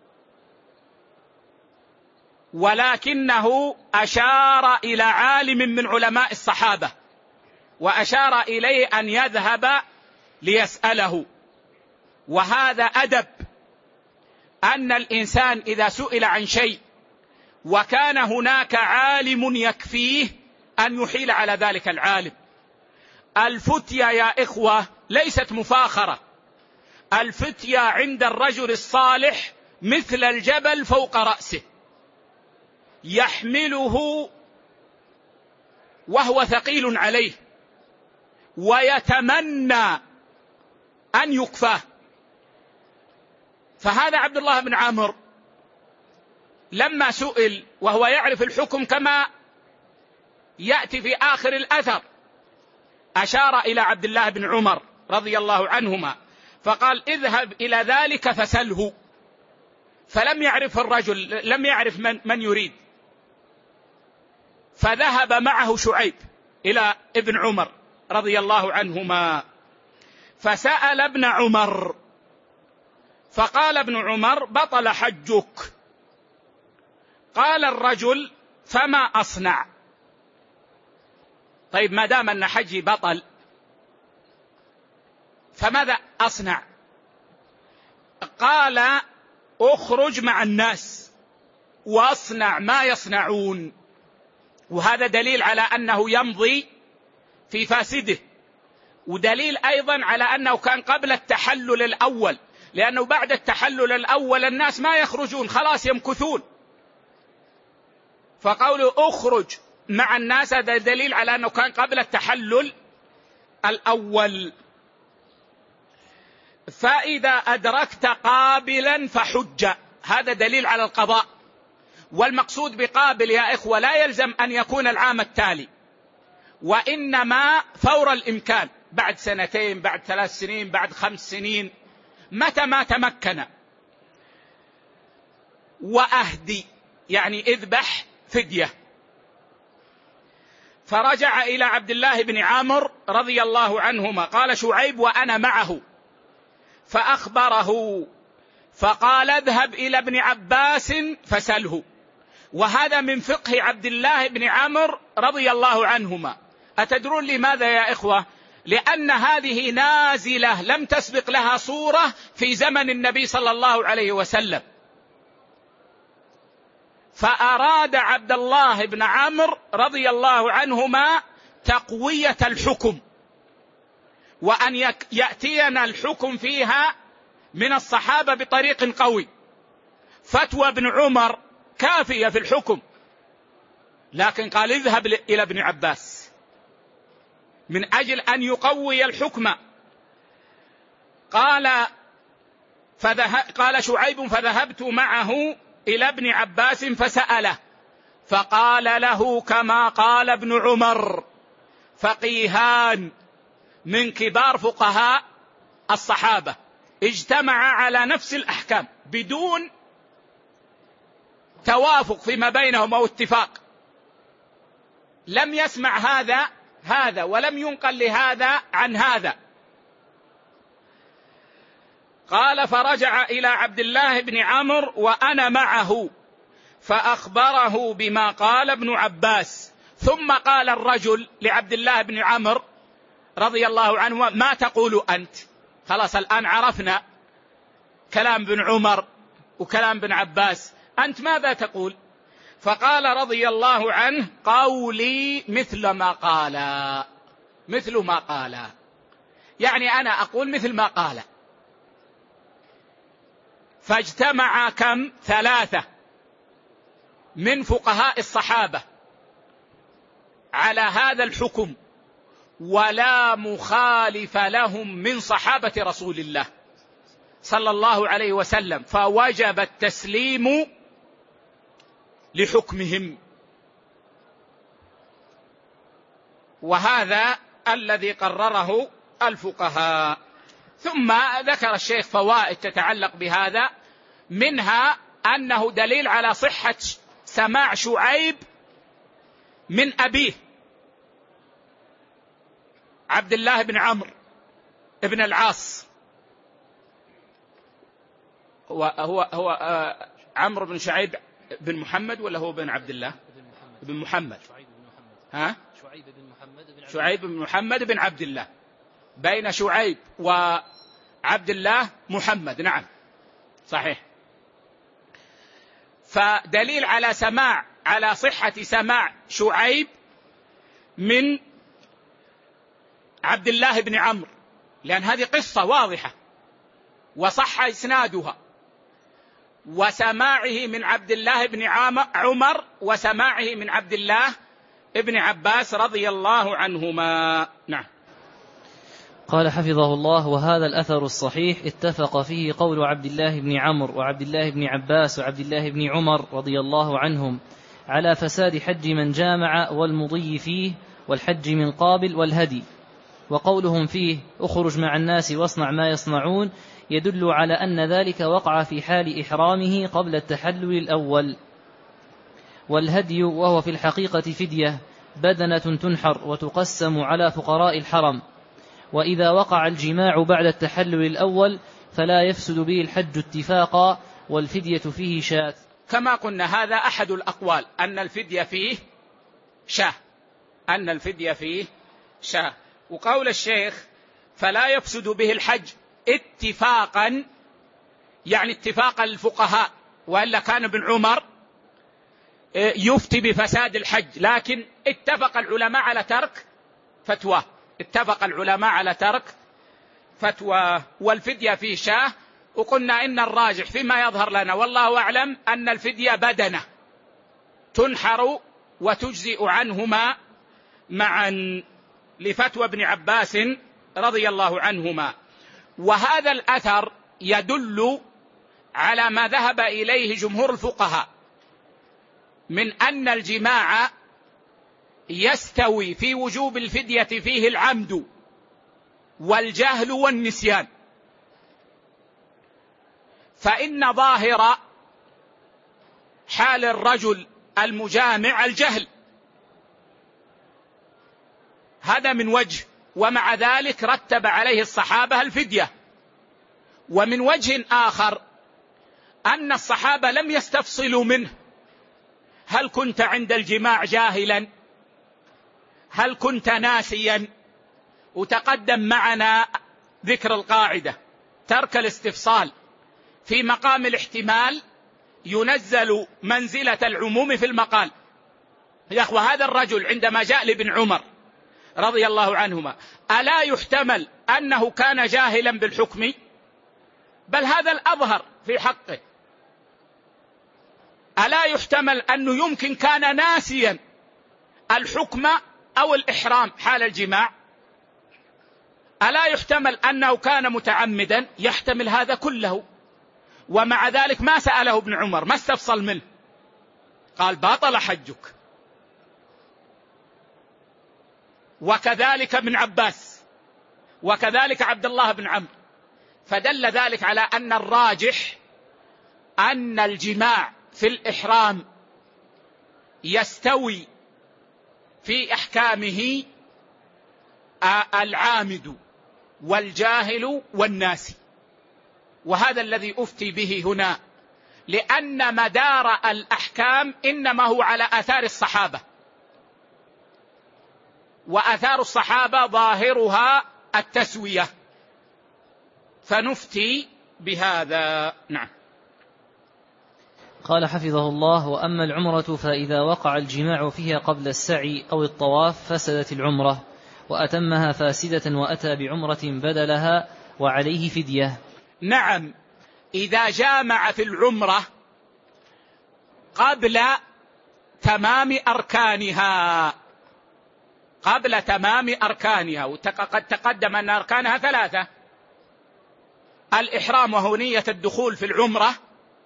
A: ولكنه أشار إلى عالم من علماء الصحابة وأشار إليه أن يذهب ليسأله. وهذا أدب، أن الإنسان إذا سئل عن شيء وكان هناك عالم يكفيه أن يحيل على ذلك العالم. الفتية يا إخوة ليست مفاخرة، الفتية عند الرجل الصالح مثل الجبل فوق رأسه، يحمله وهو ثقيل عليه ويتمنى أن يكفاه. فهذا عبد الله بن عمرو لما سئل وهو يعرف الحكم كما يأتي في آخر الأثر، أشار إلى عبد الله بن عمر رضي الله عنهما فقال اذهب إلى ذلك فسله. فلم يعرف الرجل، لم يعرف من, من يريد، فذهب معه شعيب إلى ابن عمر رضي الله عنهما فسأل ابن عمر فقال ابن عمر بطل حجك. قال الرجل فما أصنع؟ طيب ما دام أن حجي بطل فماذا أصنع؟ قال أخرج مع الناس وأصنع ما يصنعون. وهذا دليل على أنه يمضي في فاسده، ودليل أيضا على أنه كان قبل التحلل الأول، لأنه بعد التحلل الأول الناس ما يخرجون، خلاص يمكثون. فقوله أخرج مع الناس هذا دليل على أنه كان قبل التحلل الأول. فإذا أدركت قابلا فحج، هذا دليل على القضاء. والمقصود بقابل يا إخوة لا يلزم أن يكون العام التالي، وإنما فور الإمكان، بعد سنتين، بعد ثلاث سنين، بعد خمس سنين، متى ما تمكن. وأهدي يعني اذبح فدية. فرجع إلى عبد الله بن عامر رضي الله عنهما قال شعيب وأنا معه فأخبره فقال اذهب إلى ابن عباس فسله. وهذا من فقه عبد الله بن عامر رضي الله عنهما. أتدرون لماذا يا إخوة؟ لأن هذه نازلة لم تسبق لها صورة في زمن النبي صلى الله عليه وسلم، فأراد عبد الله بن عمرو رضي الله عنهما تقوية الحكم، وأن يأتينا الحكم فيها من الصحابة بطريق قوي. فتوى ابن عمر كافية في الحكم، لكن قال اذهب إلى ابن عباس من أجل أن يقوي الحكم. قال فذهب قال شعيب فذهبت معه إلى ابن عباس فسأله فقال له كما قال ابن عمر، فقيهان من كبار فقهاء الصحابة اجتمعا على نفس الأحكام بدون توافق فيما بينهم أو اتفاق. لم يسمع هذا هذا ولم ينقل لهذا عن هذا. قال فرجع إلى عبد الله بن عمرو وأنا معه فأخبره بما قال ابن عباس. ثم قال الرجل لعبد الله بن عمرو رضي الله عنه ما تقول أنت؟ خلاص الآن عرفنا كلام ابن عمر وكلام ابن عباس، أنت ماذا تقول؟ فقال رضي الله عنه قولي مثل ما قال، مثل ما قال، يعني أنا أقول مثل ما قال. فاجتمع كم؟ ثلاثة من فقهاء الصحابة على هذا الحكم، ولا مخالف لهم من صحابة رسول الله صلى الله عليه وسلم، فوجب التسليم لحكمهم. وهذا الذي قرره الفقهاء. ثم ذكر الشيخ فوائد تتعلق بهذا، منها أنه دليل على صحة سماع شعيب من أبيه عبد الله بن عمرو بن العاص. هو هو, هو آه عمرو بن شعيب بن محمد ولا هو بن عبد الله بن محمد؟ ها؟ شعيب بن محمد بن شعيب بن محمد بن عبد الله. بين شعيب وعبد الله محمد. نعم صحيح. فدليل على سماع على صحة سماع شعيب من عبد الله بن عمرو، لأن هذه قصة واضحة وصح إسنادها، وسماعه من عبد الله بن عمر وسماعه من عبد الله ابن عباس رضي الله عنهما. نعم.
B: قال حفظه الله: وهذا الأثر الصحيح اتفق فيه قول عبد الله بن عمرو وعبد الله بن عباس وعبد الله بن عمر رضي الله عنهم على فساد حج من جامع والمضي فيه والحج من قابل والهدي، وقولهم فيه اخرج مع الناس واصنع ما يصنعون يدل على أن ذلك وقع في حال إحرامه قبل التحلل الأول. والهدي وهو في الحقيقة فدية بدنة تنحر وتقسم على فقراء الحرم، وإذا وقع الجماع بعد التحلل الأول فلا يفسد به الحج اتفاقا، والفدية فيه شاة.
A: كما قلنا هذا أحد الأقوال، أن الفدية فيه شاة، أن الفدية فيه شاة. وقول الشيخ فلا يفسد به الحج اتفاقا، يعني اتفاق الفقهاء، وإلا كان ابن عمر يفتي بفساد الحج، لكن اتفق العلماء على ترك فتوى، اتفق العلماء على ترك فتوى. والفدية فيه شاة، وقلنا إن الراجح فيما يظهر لنا والله أعلم أن الفدية بدنة تنحر وتجزئ عنهما معا، لفتوى ابن عباس رضي الله عنهما. وهذا الأثر يدل على ما ذهب إليه جمهور الفقهاء من أن الجماع يستوي في وجوب الفدية فيه العمد والجهل والنسيان، فإن ظاهر حال الرجل المجامع الجهل، هذا من وجه، ومع ذلك رتب عليه الصحابة الفدية. ومن وجه آخر أن الصحابة لم يستفصلوا منه، هل كنت عند الجماع جاهلا، هل كنت ناسيا، وتقدم معنا ذكر القاعدة ترك الاستفصال في مقام الاحتمال ينزل منزلة العموم في المقال. يا أخوة، هذا الرجل عندما جاء لابن عمر رضي الله عنهما ألا يحتمل أنه كان جاهلا بالحكم؟ بل هذا الأظهر في حقه. ألا يحتمل أنه يمكن كان ناسيا الحكم أو الإحرام حال الجماع؟ ألا يحتمل أنه كان متعمدا؟ يحتمل هذا كله، ومع ذلك ما سأله ابن عمر، ما استفصل منه، قال باطل حجك. وكذلك ابن عباس، وكذلك عبد الله بن عمرو. فدل ذلك على أن الراجح أن الجماع في الإحرام يستوي في أحكامه العامد والجاهل والناسي، وهذا الذي أفتي به هنا، لأن مدار الأحكام إنما هو على آثار الصحابة، وآثار الصحابة ظاهرها التسوية، فنفتي بهذا. نعم.
B: قال حفظه الله: وأما العمرة فإذا وقع الجماع فيها قبل السعي أو الطواف فسدت العمرة، وأتمها فاسدة وأتى بعمرة بدلها وعليه فدية.
A: نعم، إذا جامع في العمرة قبل تمام أركانها، قبل تمام أركانها، وقد تقدم أن أركانها ثلاثة: الإحرام وهو نية الدخول في العمرة،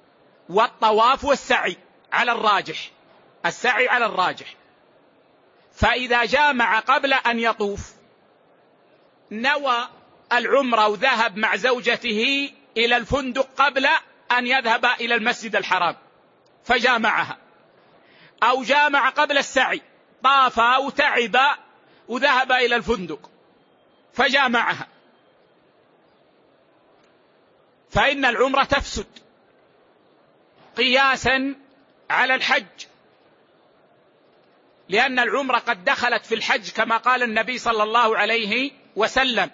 A: والطواف والسعي على الراجح، السعي على الراجح. فإذا جامع قبل أن يطوف نوى العمرة وذهب مع زوجته إلى الفندق قبل أن يذهب إلى المسجد الحرام فجامعها، أو جامع قبل السعي، طاف وتعب وذهب إلى الفندق فجامعها، فإن العمرة تفسد قياسا على الحج، لأن العمرة قد دخلت في الحج كما قال النبي صلى الله عليه وسلم،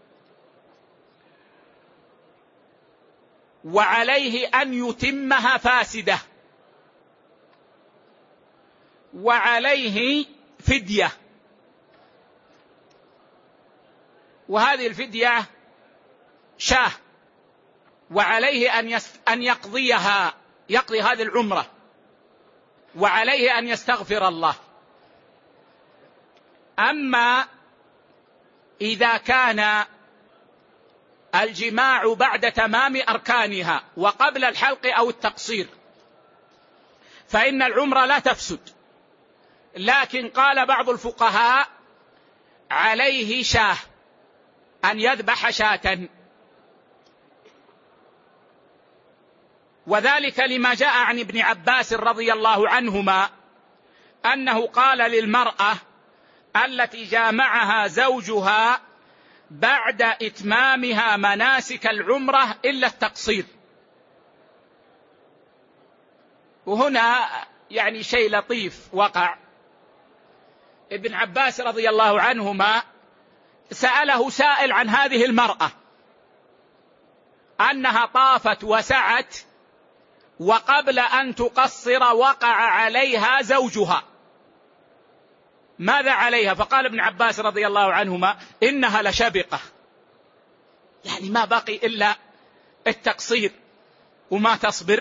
A: وعليه أن يتمها فاسدة، وعليه فدية، وهذه الفدية شاه، وعليه أن أن يقضيها، يقضي هذه العمرة، وعليه أن يستغفر الله. أما إذا كان الجماع بعد تمام أركانها وقبل الحلق أو التقصير فإن العمرة لا تفسد، لكن قال بعض الفقهاء عليه شاه، أن يذبح شاة، وذلك لما جاء عن ابن عباس رضي الله عنهما أنه قال للمرأة التي جامعها زوجها بعد إتمامها مناسك العمرة إلا التقصير. وهنا يعني شيء لطيف وقع، ابن عباس رضي الله عنهما سأله سائل عن هذه المرأة أنها طافت وسعت وقبل أن تقصر وقع عليها زوجها، ماذا عليها؟ فقال ابن عباس رضي الله عنهما إنها لشبقة، يعني ما بقي إلا التقصير وما تصبر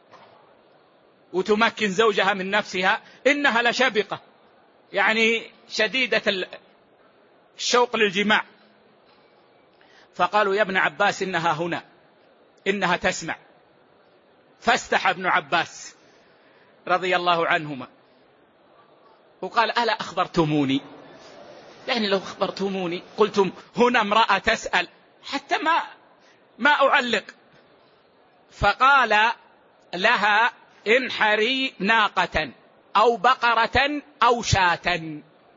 A: وتمكن زوجها من نفسها، إنها لشبقة يعني شديدة الشوق للجماع. فقالوا يا ابن عباس إنها هنا، إنها تسمع. فاستحى ابن عباس رضي الله عنهما وقال ألا أخبرتموني؟ يعني لو أخبرتموني قلتم هنا امرأة تسأل حتى ما ما أعلق. فقال لها انحري ناقة أو بقرة أو شاة.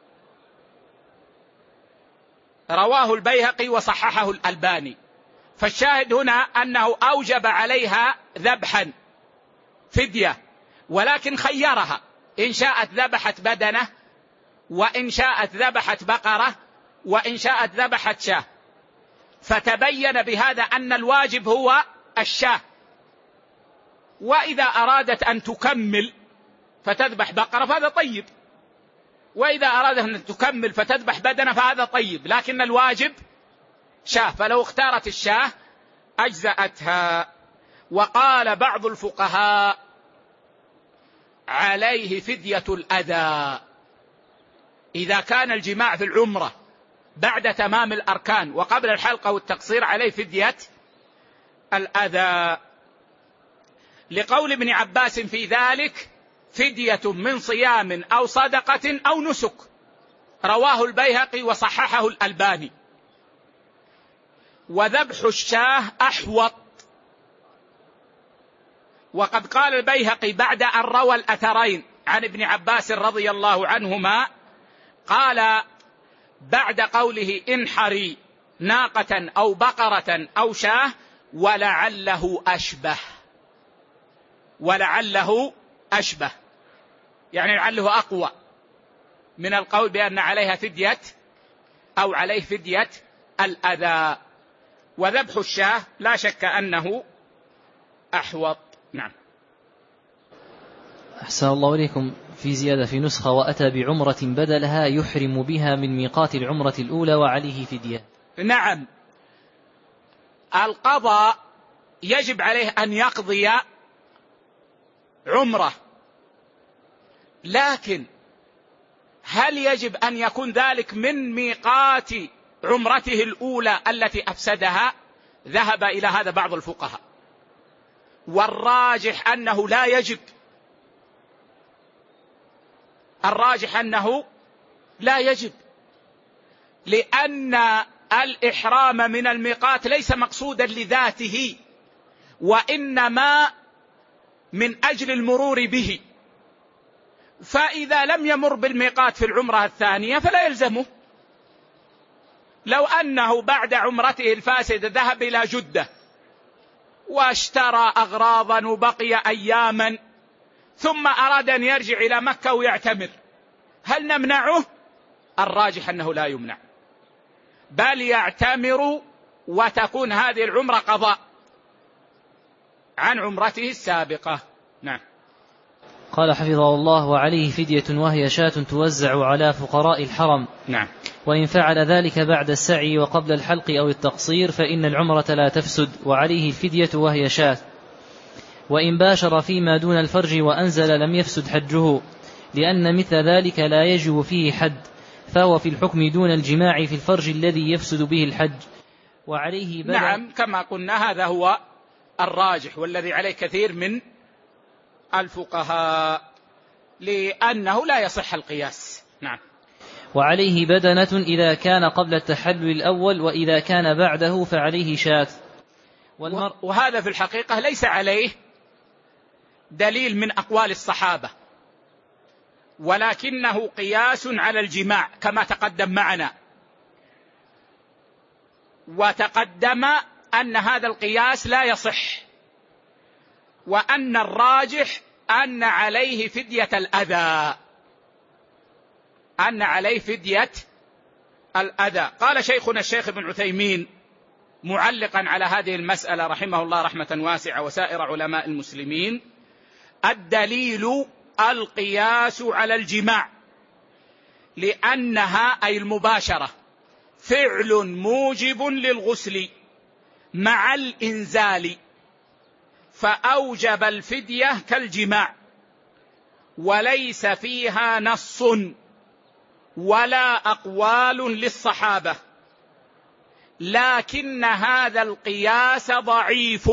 A: رواه البيهقي وصححه الألباني. فالشاهد هنا أنه أوجب عليها ذبحا فدية، ولكن خيرها، إن شاءت ذبحت بدنه، وإن شاءت ذبحت بقرة، وإن شاءت ذبحت شاة. فتبين بهذا أن الواجب هو الشاة، وإذا أرادت أن تكمل فتذبح بقرة فهذا طيب، وإذا أرادت أن تكمل فتذبح بدنه فهذا طيب، لكن الواجب شاة، فلو اختارت الشاة أجزأتها. وقال بعض الفقهاء عليه فدية الأذى، إذا كان الجماع في العمرة بعد تمام الأركان وقبل الحلقة والتقصير عليه فدية الأذى، لقول ابن عباس في ذلك فدية من صيام أو صدقة أو نسك. رواه البيهقي وصححه الألباني. وذبح الشاه أحوط. وقد قال البيهقي بعد أن روى الأثرين عن ابن عباس رضي الله عنهما، قال بعد قوله انحري ناقة أو بقرة أو شاه ولعله أشبه، ولعله أشبه يعني لعله أقوى من القول بأن عليها فدية أو عليه فدية الأذى. وذبح الشاه لا شك أنه أحوط. نعم.
B: أحسن الله إليكم. في زيادة في نسخة وأتى بعمرة بدلها يحرم بها من ميقات العمرة الأولى وعليه فدية.
A: نعم، القضاء يجب عليه أن يقضي عمرة، لكن هل يجب أن يكون ذلك من ميقات عمرته الأولى التي أفسدها؟ ذهب إلى هذا بعض الفقهاء، والراجح أنه لا يجب، الراجح أنه لا يجب، لأن الإحرام من الميقات ليس مقصودا لذاته، وإنما من أجل المرور به، فإذا لم يمر بالميقات في العمرة الثانية فلا يلزمه. لو أنه بعد عمرته الفاسدة ذهب إلى جدة واشترى أغراضا وبقي أياما ثم أراد أن يرجع إلى مكة ويعتمر، هل نمنعه؟ الراجح أنه لا يمنع، بل يعتمر وتكون هذه العمرة قضاء عن عمرته السابقة. نعم.
B: قال حفظه الله: وعليه فدية وهي شاة توزع على فقراء الحرم.
A: نعم.
B: وإن فعل ذلك بعد السعي وقبل الحلق أو التقصير فإن العمرة لا تفسد، وعليه الفدية وهي شاة. وإن باشر فيما دون الفرج وأنزل لم يفسد حجه، لأن مثل ذلك لا يجب فيه حد، فهو في الحكم دون الجماع في الفرج الذي يفسد به الحج. وعليه بلع.
A: نعم، كما قلنا هذا هو الراجح والذي عليه كثير من الفقهاء، لأنه لا يصح القياس. نعم.
B: وعليه بدنة إذا كان قبل التحلل الأول، وإذا كان بعده فعليه شاة.
A: والمر... وهذا في الحقيقة ليس عليه دليل من أقوال الصحابة، ولكنه قياس على الجماع كما تقدم معنا، وتقدم أن هذا القياس لا يصح، وأن الراجح أن عليه فدية الأذى، أن عليه فدية الأذى. قال شيخنا الشيخ ابن عثيمين معلقا على هذه المسألة رحمه الله رحمة واسعة وسائر علماء المسلمين: الدليل القياس على الجماع، لأنها أي المباشرة فعل موجب للغسل مع الإنزال، فأوجب الفدية كالجماع، وليس فيها نص ولا أقوال للصحابة، لكن هذا القياس ضعيف،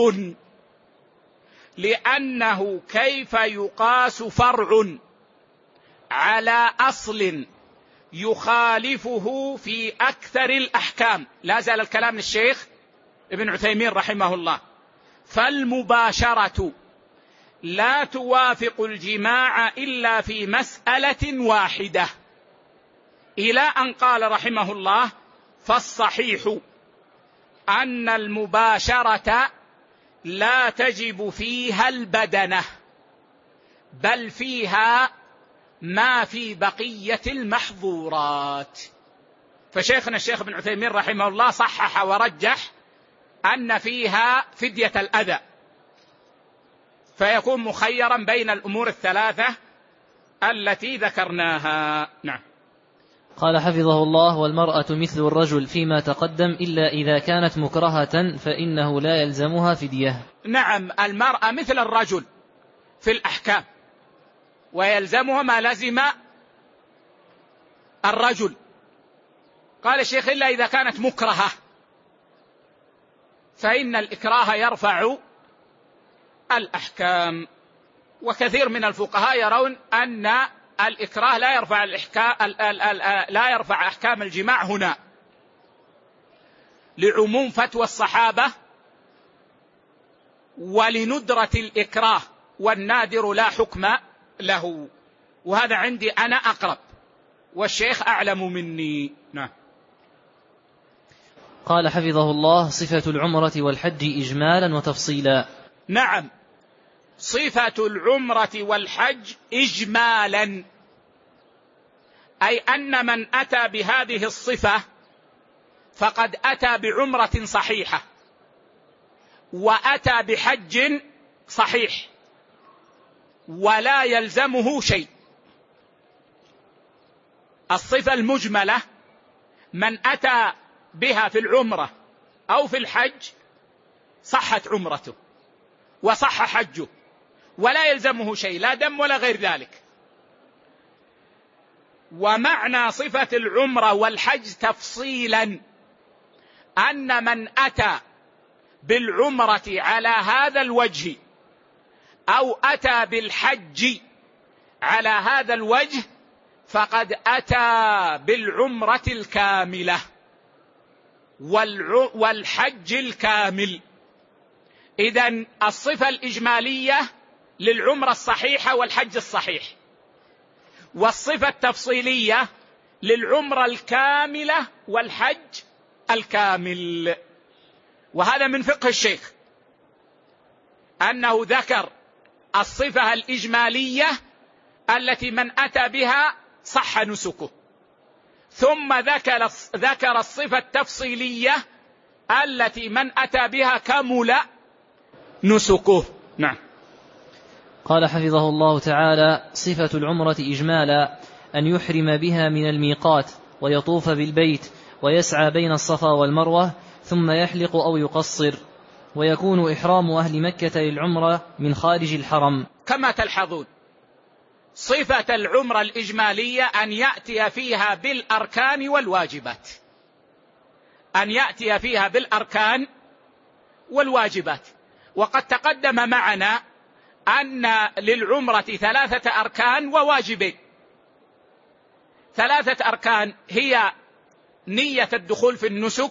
A: لأنه كيف يقاس فرع على أصل يخالفه في أكثر الأحكام؟ لا زال الكلام للشيخ ابن عثيمين رحمه الله. فالمباشرة لا توافق الجماع إلا في مسألة واحدة، إلى أن قال رحمه الله: فالصحيح أن المباشرة لا تجب فيها البدنة، بل فيها ما في بقية المحظورات. فشيخنا الشيخ ابن عثيمين رحمه الله صحح ورجح أن فيها فدية الأذى، فيكون مخيرا بين الأمور الثلاثة التي ذكرناها. نعم.
B: قال حفظه الله: والمرأة مثل الرجل فيما تقدم إلا إذا كانت مكرهة فإنه لا يلزمها فدية.
A: نعم، المرأة مثل الرجل في الأحكام، ويلزمها ما لزم الرجل. قال الشيخ: إلا إذا كانت مكرهة، فإن الإكراه يرفع الأحكام، وكثير من الفقهاء يرون أن الإكراه لا يرفع الإحكام لا يرفع أحكام الجماع هنا، لعموم فتوى الصحابة ولندرة الإكراه، والنادر لا حكم له. وهذا عندي أنا أقرب، والشيخ أعلم مني. نعم.
B: قال حفظه الله: صفة العمرة والحج إجمالا وتفصيلا.
A: نعم، صفة العمرة والحج إجمالا، أي أن من أتى بهذه الصفة فقد أتى بعمرة صحيحة وأتى بحج صحيح ولا يلزمه شيء. الصفة المجملة من أتى بها في العمرة أو في الحج صحت عمرته وصح حجه ولا يلزمه شيء، لا دم ولا غير ذلك. ومعنى صفة العمرة والحج تفصيلا أن من أتى بالعمرة على هذا الوجه أو أتى بالحج على هذا الوجه فقد أتى بالعمرة الكاملة والحج الكامل. إذن الصفة الإجمالية للعمرة الصحيحة والحج الصحيح، والصفة التفصيلية للعمرة الكاملة والحج الكامل. وهذا من فقه الشيخ أنه ذكر الصفة الإجمالية التي من أتى بها صح نسكه، ثم ذكر ذكر الصفة التفصيلية التي من أتى بها كمل نسكه. نعم.
B: قال حفظه الله تعالى: صفة العمرة إجمالا أن يحرم بها من الميقات ويطوف بالبيت ويسعى بين الصفا والمروة ثم يحلق أو يقصر، ويكون إحرام أهل مكة للعمرة من خارج الحرم.
A: كما تلحظون صفة العمرة الإجمالية أن يأتي فيها بالأركان والواجبات، أن يأتي فيها بالأركان والواجبات. وقد تقدم معنا أن للعمرة ثلاثة أركان وواجبين. ثلاثة أركان هي نية الدخول في النسك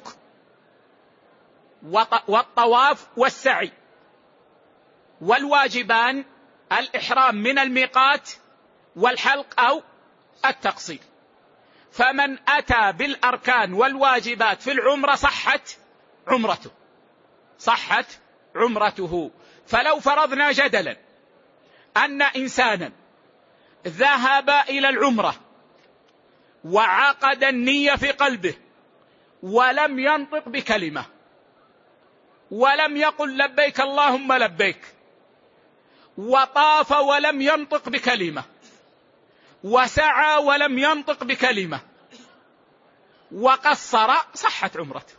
A: والطواف والسعي، والواجبان الإحرام من الميقات والحلق أو التقصير. فمن أتى بالأركان والواجبات في العمرة صحت عمرته صحت عمرته. فلو فرضنا جدلا أن إنسانا ذهب إلى العمرة وعقد النية في قلبه ولم ينطق بكلمة، ولم يقل لبيك اللهم لبيك، وطاف ولم ينطق بكلمة، وسعى ولم ينطق بكلمة، وقصر، صحت عمرته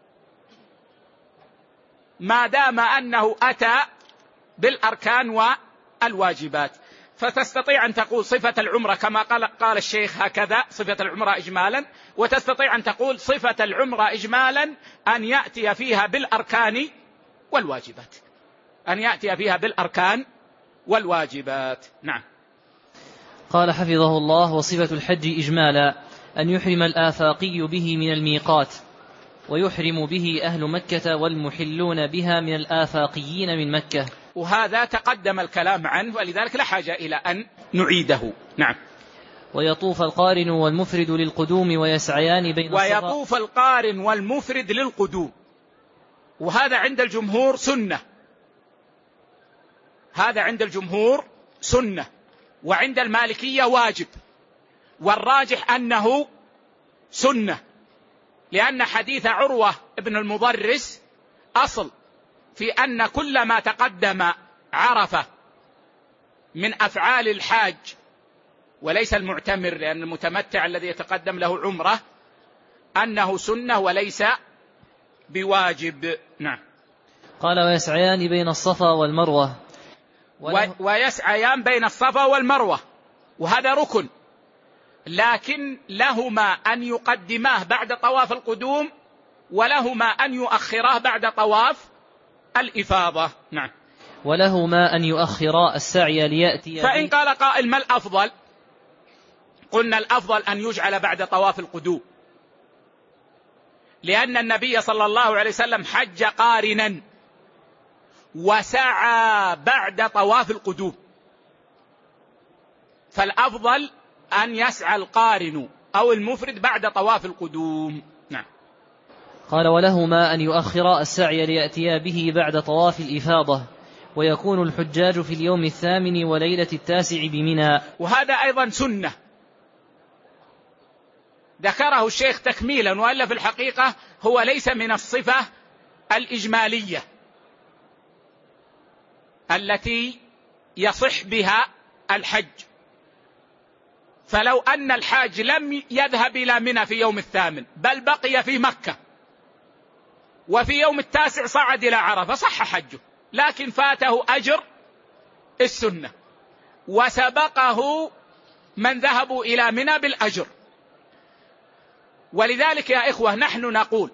A: ما دام أنه أتى بالأركان والواجبات. فتستطيع أن تقول صفة العمرة كما قال, قال الشيخ هكذا: صفة العمرة إجمالا. وتستطيع أن تقول صفة العمرة إجمالا أن يأتي فيها بالأركان والواجبات، أن يأتي فيها بالأركان والواجبات. نعم.
B: قال حفظه الله: وصفة الحج إجمالا أن يحرم الآفاقي به من الميقات، ويحرم به أهل مكة والمحلون بها من الآفاقيين من مكة.
A: وهذا تقدم الكلام عنه، ولذلك لا حاجة إلى أن نعيده. نعم.
B: ويطوف القارن والمفرد للقدوم ويسعيان بين الصفا.
A: ويطوف القارن والمفرد للقدوم، وهذا عند الجمهور سنة. هذا عند الجمهور سنة، وعند المالكية واجب، والراجح أنه سنة، لأن حديث عروة ابن المضرس أصل في أن كل ما تقدم عرفة من أفعال الحاج، وليس المعتمر، لأن المتمتع الذي يتقدم له عمره، أنه سنة وليس بواجب. نعم.
B: قال: ويسعيان بين الصفا والمروة.
A: وله... ويسعيان بين الصفا والمروة، وهذا ركن، لكن لهما أن يقدماه بعد طواف القدوم، ولهما أن يؤخراه بعد طواف الإفاضة. نعم.
B: ولهما أن يؤخرا السعي ليأتي.
A: فإن قال قائل: ما الأفضل؟ قلنا الأفضل أن يجعل بعد طواف القدوم، لأن النبي صلى الله عليه وسلم حج قارنا وسعى بعد طواف القدوم، فالأفضل أن يسعى القارن أو المفرد بعد طواف القدوم. نعم.
B: قال: ولهما أن يؤخرا السعي ليأتيا به بعد طواف الإفاضة، ويكون الحجاج في اليوم الثامن وليلة التاسع بمنى.
A: وهذا أيضا سنة ذكره الشيخ تكميلا، وإلا في الحقيقة هو ليس من الصفة الإجمالية التي يصح بها الحج. فلو أن الحاج لم يذهب إلى منى في يوم الثامن، بل بقي في مكة، وفي يوم التاسع صعد إلى عرفة، صح حجه، لكن فاته أجر السنة، وسبقه من ذهبوا إلى منى بالأجر. ولذلك يا إخوة نحن نقول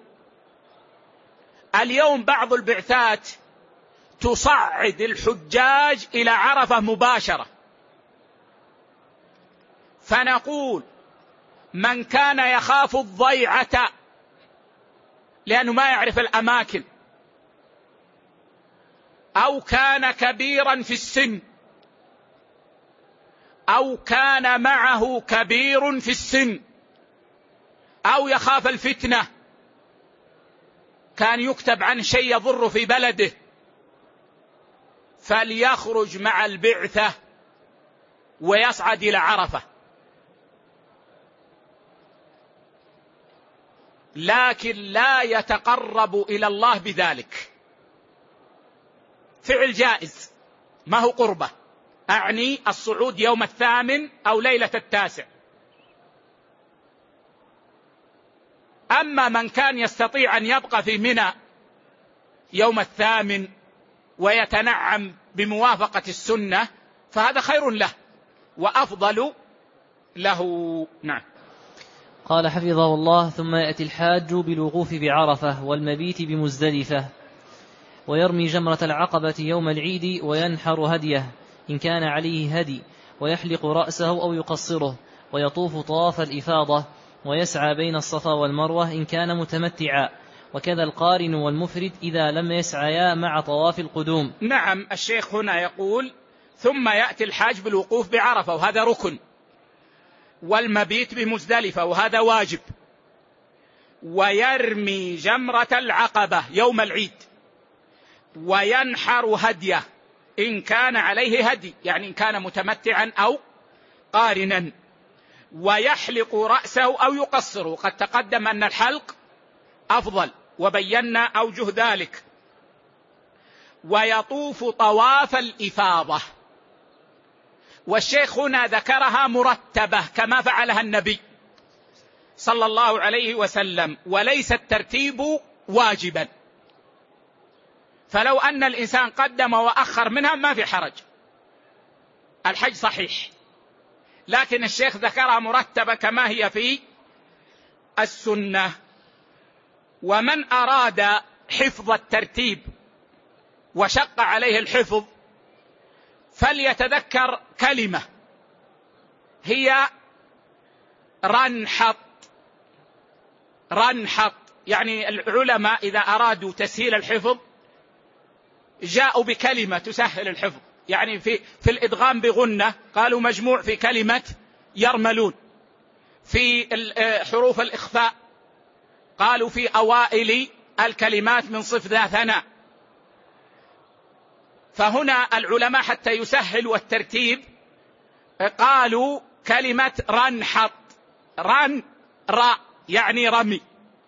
A: اليوم بعض البعثات تصعد الحجاج إلى عرفة مباشرة، فنقول من كان يخاف الضيعة لأنه ما يعرف الأماكن، أو كان كبيرا في السن، أو كان معه كبير في السن، أو يخاف الفتنة، كان يكتب عن شيء يضر في بلده، فليخرج مع البعثة ويصعد إلى عرفة. لكن لا يتقرب إلى الله بذلك، فعل جائز ما هو قربة، أعني الصعود يوم الثامن أو ليلة التاسع. أما من كان يستطيع أن يبقى في منى يوم الثامن ويتنعم بموافقة السنة فهذا خير له وأفضل له. نعم.
B: قال حفظه الله: ثم يأتي الحاج بالوقوف بعرفة والمبيت بمزدلفة، ويرمي جمرة العقبة يوم العيد، وينحر هديه إن كان عليه هدي، ويحلق رأسه أو يقصره، ويطوف طواف الإفاضة، ويسعى بين الصفا والمروة إن كان متمتعا، وكذا القارن والمفرد إذا لم يسعيا مع طواف القدوم.
A: نعم. الشيخ هنا يقول: ثم يأتي الحاج بالوقوف بعرفة وهذا ركن، والمبيت بمزدلفة وهذا واجب، ويرمي جمرة العقبة يوم العيد، وينحر هديه إن كان عليه هدي، يعني إن كان متمتعا أو قارنا، ويحلق رأسه أو يقصره. قد تقدم أن الحلق أفضل وبينا أوجه ذلك. ويطوف طواف الإفاضة، والشيخ هنا ذكرها مرتبة كما فعلها النبي صلى الله عليه وسلم، وليس الترتيب واجبا، فلو أن الإنسان قدم وأخر منها ما في حرج، الحج صحيح، لكن الشيخ ذكرها مرتبة كما هي في السنة. ومن أراد حفظ الترتيب وشق عليه الحفظ فليتذكر كلمة هي رنحط. رنحط يعني العلماء إذا أرادوا تسهيل الحفظ جاءوا بكلمة تسهل الحفظ، يعني في, في الإدغام بغنة قالوا مجموع في كلمة يرملون، في حروف الإخفاء قالوا في أوائل الكلمات من صف ذا ثناء. فهنا العلماء حتى يسهلوا الترتيب قالوا كلمة رنحط. رن را يعني رمي،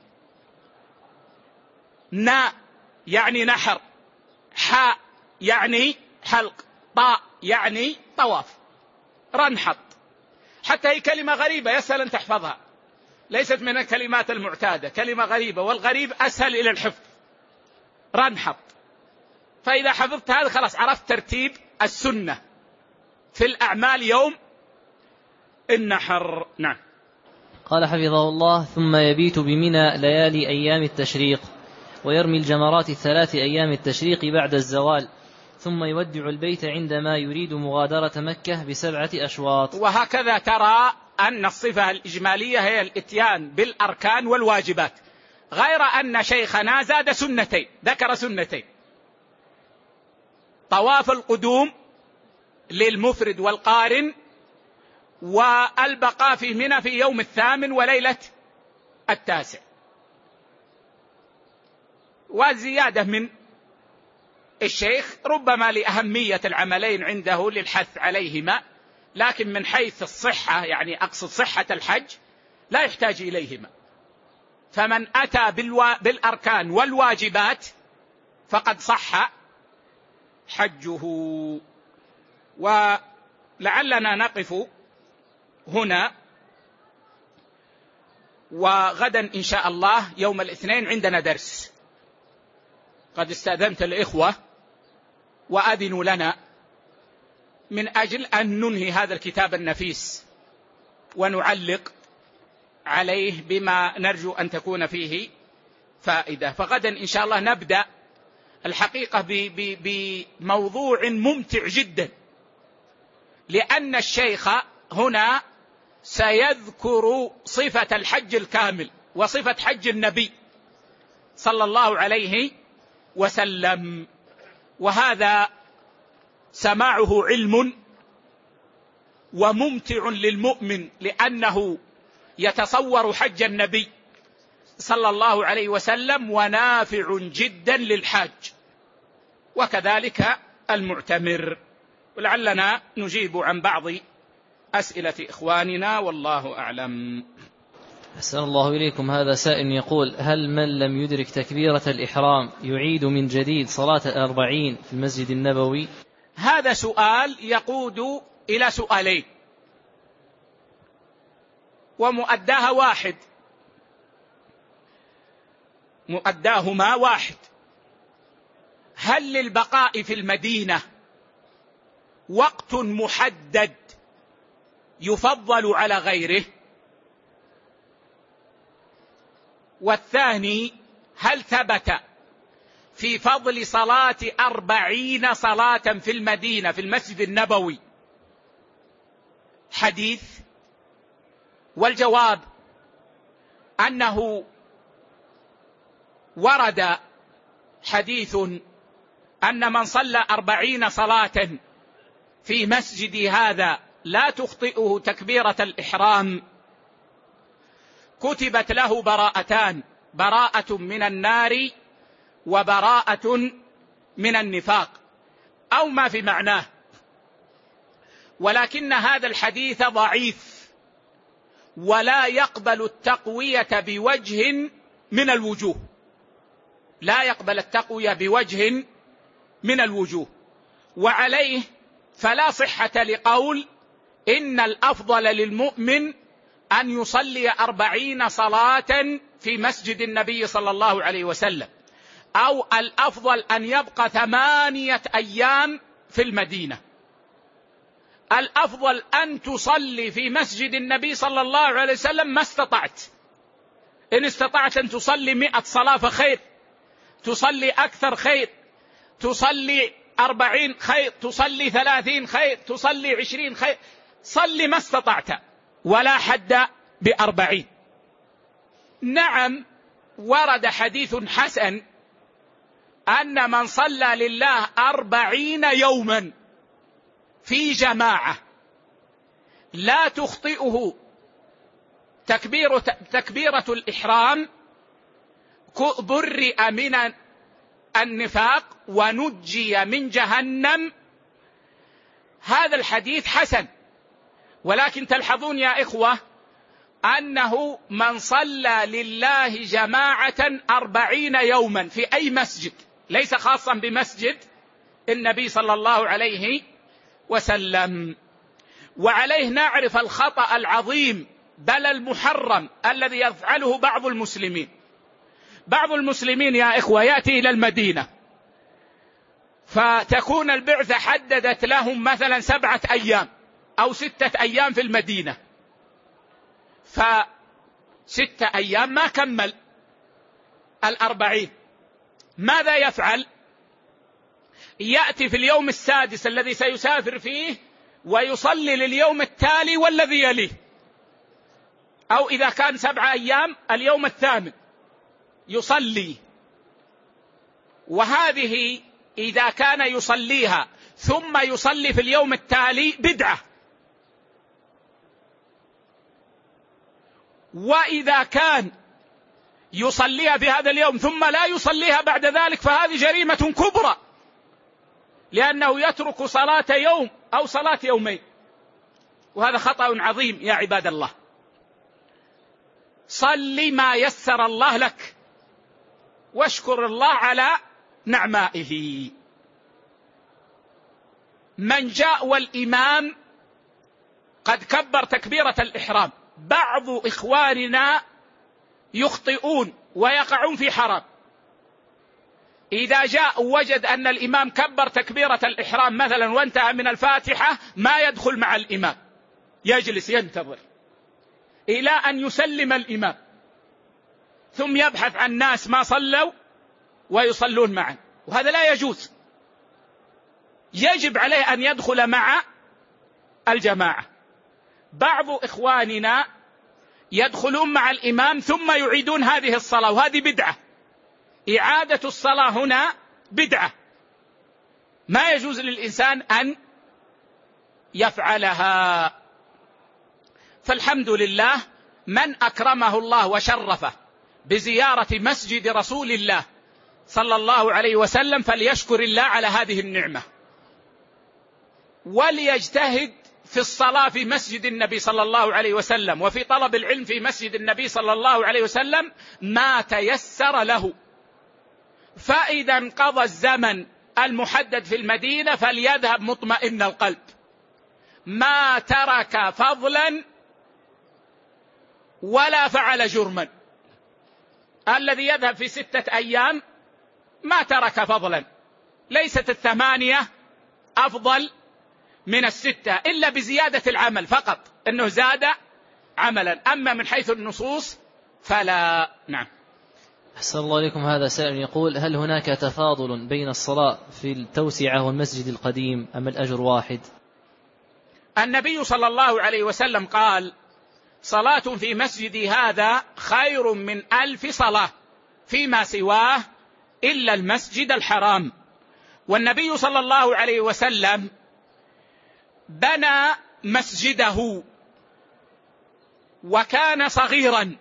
A: نا يعني نحر، حاء يعني حلق، طاء يعني طواف. رنحط حتى هي كلمة غريبة يسهل أن تحفظها، ليست من الكلمات المعتادة، كلمة غريبة، والغريب أسهل إلى الحفظ. رنحط، فإذا حفظت هذا خلاص عرفت ترتيب السنة في الأعمال يوم النحر. نعم.
B: قال حفظه الله: ثم يبيت بمنى ليالي أيام التشريق، ويرمي الجمرات الثلاث أيام التشريق بعد الزوال، ثم يودع البيت عندما يريد مغادرة مكة بسبعة أشواط.
A: وهكذا ترى أن الصفة الإجمالية هي الإتيان بالأركان والواجبات، غير أن شيخنا زاد سنتين، ذكر سنتين: طواف القدوم للمفرد والقارن، والبقاء في منى في يوم الثامن وليلة التاسع. وزيادة من الشيخ ربما لأهمية العملين عنده للحث عليهما، لكن من حيث الصحة يعني أقصد صحة الحج لا يحتاج إليهما. فمن أتى بالأركان والواجبات فقد صح حجه. ولعلنا نقف هنا، وغدا إن شاء الله يوم الاثنين عندنا درس، قد استأذنت الإخوة وأذنوا لنا من أجل أن ننهي هذا الكتاب النفيس ونعلق عليه بما نرجو أن تكون فيه فائدة. فغدا إن شاء الله نبدأ الحقيقة بموضوع ممتع جدا، لأن الشيخ هنا سيذكر صفة الحج الكامل وصفة حج النبي صلى الله عليه وسلم، وهذا سماعه علم وممتع للمؤمن، لأنه يتصور حج النبي صلى الله عليه وسلم ونافع جدا للحاج، وكذلك المعتمر. ولعلنا نجيب عن بعض أسئلة إخواننا والله أعلم.
B: أحسن الله إليكم. هذا سائل يقول: هل من لم يدرك تكبيرة الإحرام يعيد من جديد صلاة الأربعين في المسجد النبوي؟
A: هذا سؤال يقود إلى سؤالين ومؤداها واحد، مؤداهما واحد. هل للبقاء في المدينة وقت محدد يفضل على غيره؟ والثاني: هل ثبت في فضل صلاة أربعين صلاة في المدينة في المسجد النبوي حديث؟ والجواب أنه ورد حديث أن من صلى أربعين صلاة في مسجد هذا لا تخطئه تكبيرة الإحرام كتبت له براءتان: براءة من النار وبراءة من النفاق، أو ما في معناه. ولكن هذا الحديث ضعيف ولا يقبل التقوية بوجه من الوجوه، لا يقبل التقوية بوجه من الوجوه، وعليه فلا صحة لقول إن الأفضل للمؤمن أن يصلي أربعين صلاة في مسجد النبي صلى الله عليه وسلم، أو الأفضل أن يبقى ثمانية أيام في المدينة. الأفضل أن تصلي في مسجد النبي صلى الله عليه وسلم ما استطعت. إن استطعت أن تصلي مئة صلاة فخير، تصلي أكثر خير، تصلي أربعين خير، تصلي ثلاثين خير، تصلي عشرين خير، صلي ما استطعت، ولا حد بأربعين. نعم ورد حديث حسن أن من صلى لله أربعين يوما في جماعة لا تخطئه تكبيرة, تكبيرة الإحرام برئ من النفاق ونجي من جهنم. هذا الحديث حسن، ولكن تلحظون يا إخوة أنه من صلى لله جماعة أربعين يوما في أي مسجد، ليس خاصا بمسجد النبي صلى الله عليه وسلم. وعليه نعرف الخطأ العظيم بل المحرم الذي يفعله بعض المسلمين. بعض المسلمين يا إخوة يأتي إلى المدينة فتكون البعثة حددت لهم مثلا سبعة أيام أو ستة أيام في المدينة، فستة أيام ما كمل الأربعين، ماذا يفعل؟ يأتي في اليوم السادس الذي سيسافر فيه ويصلي لليوم التالي والذي يليه، أو إذا كان سبعة أيام اليوم الثامن يصلي. وهذه إذا كان يصليها ثم يصلي في اليوم التالي بدعة، وإذا كان يصليها في هذا اليوم ثم لا يصليها بعد ذلك فهذه جريمة كبرى، لأنه يترك صلاة يوم أو صلاة يومين، وهذا خطأ عظيم يا عباد الله. صل ما يسر الله لك واشكر الله على نعمائه. من جاء والإمام قد كبر تكبيرة الإحرام، بعض إخواننا يخطئون ويقعون في حرام. إذا جاء وجد أن الإمام كبر تكبيرة الإحرام مثلا وانتهى من الفاتحة ما يدخل مع الإمام، يجلس ينتظر إلى أن يسلم الإمام، ثم يبحث عن ناس ما صلوا ويصلون معا، وهذا لا يجوز. يجب عليه أن يدخل مع الجماعة. بعض إخواننا يدخلون مع الإمام ثم يعيدون هذه الصلاة، وهذه بدعة. إعادة الصلاة هنا بدعة، ما يجوز للإنسان أن يفعلها. فالحمد لله من أكرمه الله وشرفه بزيارة مسجد رسول الله صلى الله عليه وسلم فليشكر الله على هذه النعمة، وليجتهد في الصلاة في مسجد النبي صلى الله عليه وسلم وفي طلب العلم في مسجد النبي صلى الله عليه وسلم ما تيسر له. فإذا انقضى الزمن المحدد في المدينة فليذهب مطمئن القلب، ما ترك فضلا ولا فعل جرما. الذي يذهب في ستة أيام ما ترك فضلا، ليست الثمانية أفضل من الستة إلا بزيادة العمل فقط، أنه زاد عملا، أما من حيث النصوص فلا. نعم.
B: أحسن الله إليكم. هذا سائل يقول: هل هناك تفاضل بين الصلاة في التوسعة والمسجد القديم أم الأجر واحد؟
A: النبي صلى الله عليه وسلم قال: صلاة في مسجدي هذا خير من ألف صلاة فيما سواه إلا المسجد الحرام. والنبي صلى الله عليه وسلم بنى مسجده وكان صغيرا،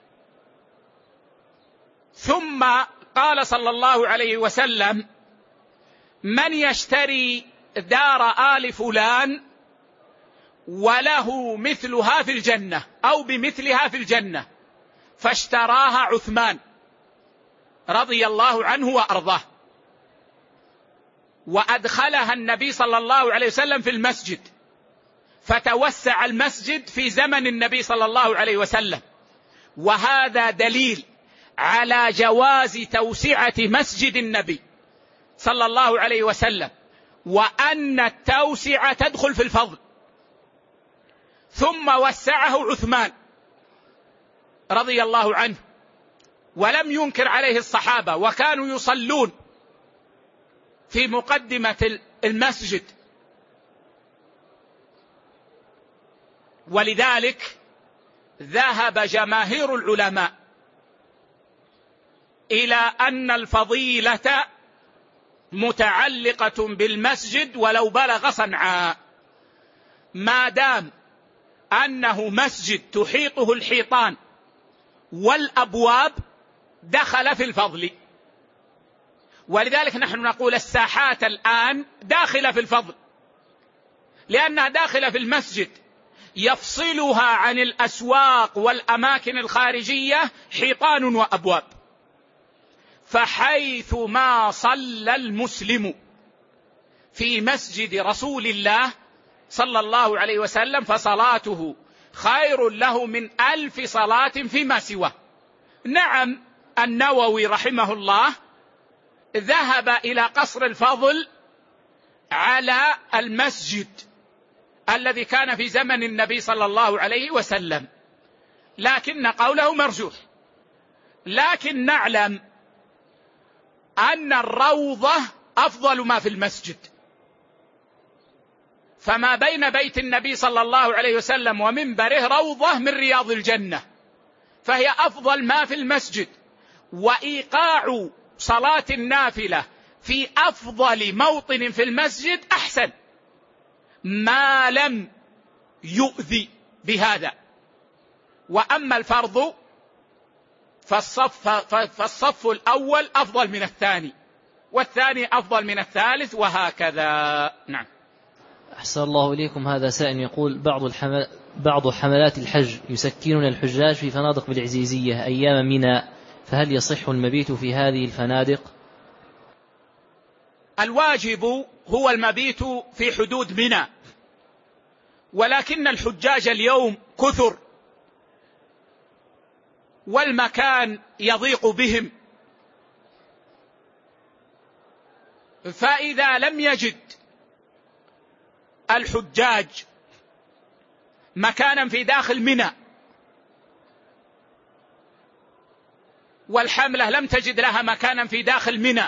A: ثم قال صلى الله عليه وسلم: من يشتري دار آل فلان وله مثلها في الجنة أو بمثلها في الجنة، فاشتراها عثمان رضي الله عنه وأرضاه، وأدخلها النبي صلى الله عليه وسلم في المسجد، فتوسع المسجد في زمن النبي صلى الله عليه وسلم. وهذا دليل على جواز توسعة مسجد النبي صلى الله عليه وسلم، وأن التوسعة تدخل في الفضل. ثم وسعه عثمان رضي الله عنه، ولم ينكر عليه الصحابة، وكانوا يصلون في مقدمة المسجد. ولذلك ذهب جماهير العلماء إلى أن الفضيلة متعلقة بالمسجد ولو بلغ صنعاء، ما دام أنه مسجد تحيطه الحيطان والأبواب دخل في الفضل. ولذلك نحن نقول الساحات الآن داخلة في الفضل، لأنها داخلة في المسجد، يفصلها عن الأسواق والأماكن الخارجية حيطان وأبواب. فحيث ما صلى المسلم في مسجد رسول الله صلى الله عليه وسلم فصلاته خير له من ألف صلاة فيما سواه. نعم، النووي رحمه الله ذهب إلى قصر الفضل على المسجد الذي كان في زمن النبي صلى الله عليه وسلم، لكن قوله مرجوح. لكن نعلم أن الروضة أفضل ما في المسجد، فما بين بيت النبي صلى الله عليه وسلم ومنبره روضة من رياض الجنة، فهي أفضل ما في المسجد. وإيقاع صلاة النافلة في أفضل موطن في المسجد أحسن، ما لم يؤذي بهذا. وأما الفرض فالصف, فالصف الأول أفضل من الثاني، والثاني أفضل من الثالث، وهكذا. نعم.
B: أحسن الله إليكم. هذا سائل يقول: بعض الحمل بعض حملات الحج يسكنون الحجاج في فنادق بالعزيزية أيام منى، فهل يصح المبيت في هذه الفنادق؟
A: الواجب هو المبيت في حدود منى، ولكن الحجاج اليوم كثر والمكان يضيق بهم، فإذا لم يجد الحجاج مكانا في داخل منى والحملة لم تجد لها مكانا في داخل منى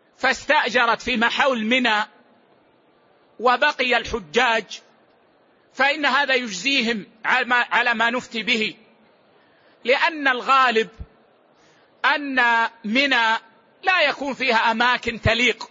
A: فاستأجرت في محول منى وبقي الحجاج فإن هذا يجزيهم على ما نفتي به، لأن الغالب أن منى لا يكون فيها أماكن تليق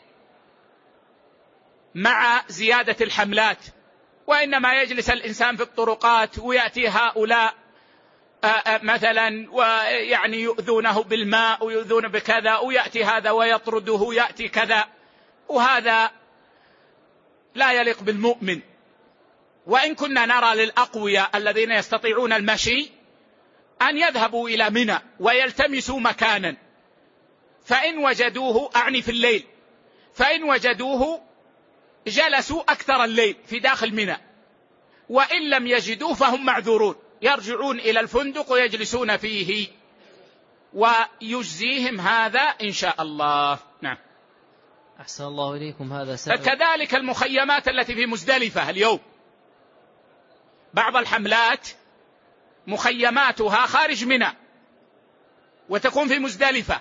A: مع زيادة الحملات، وإنما يجلس الإنسان في الطرقات ويأتي هؤلاء مثلا ويعني يؤذونه بالماء ويؤذون بكذا، ويأتي هذا ويطرده يأتي كذا، وهذا لا يليق بالمؤمن. وإن كنا نرى للأقوياء الذين يستطيعون المشي أن يذهبوا إلى منى ويلتمسوا مكانا، فإن وجدوه، أعني في الليل، فإن وجدوه جلسوا أكثر الليل في داخل منى، وإن لم يجدوه فهم معذورون، يرجعون إلى الفندق ويجلسون فيه، ويجزيهم هذا إن شاء الله. نعم.
B: أحسن الله إليكم. هذا سائل.
A: كذلك المخيمات التي في مزدلفة اليوم، بعض الحملات مخيماتها خارج منى وتكون في مزدلفة،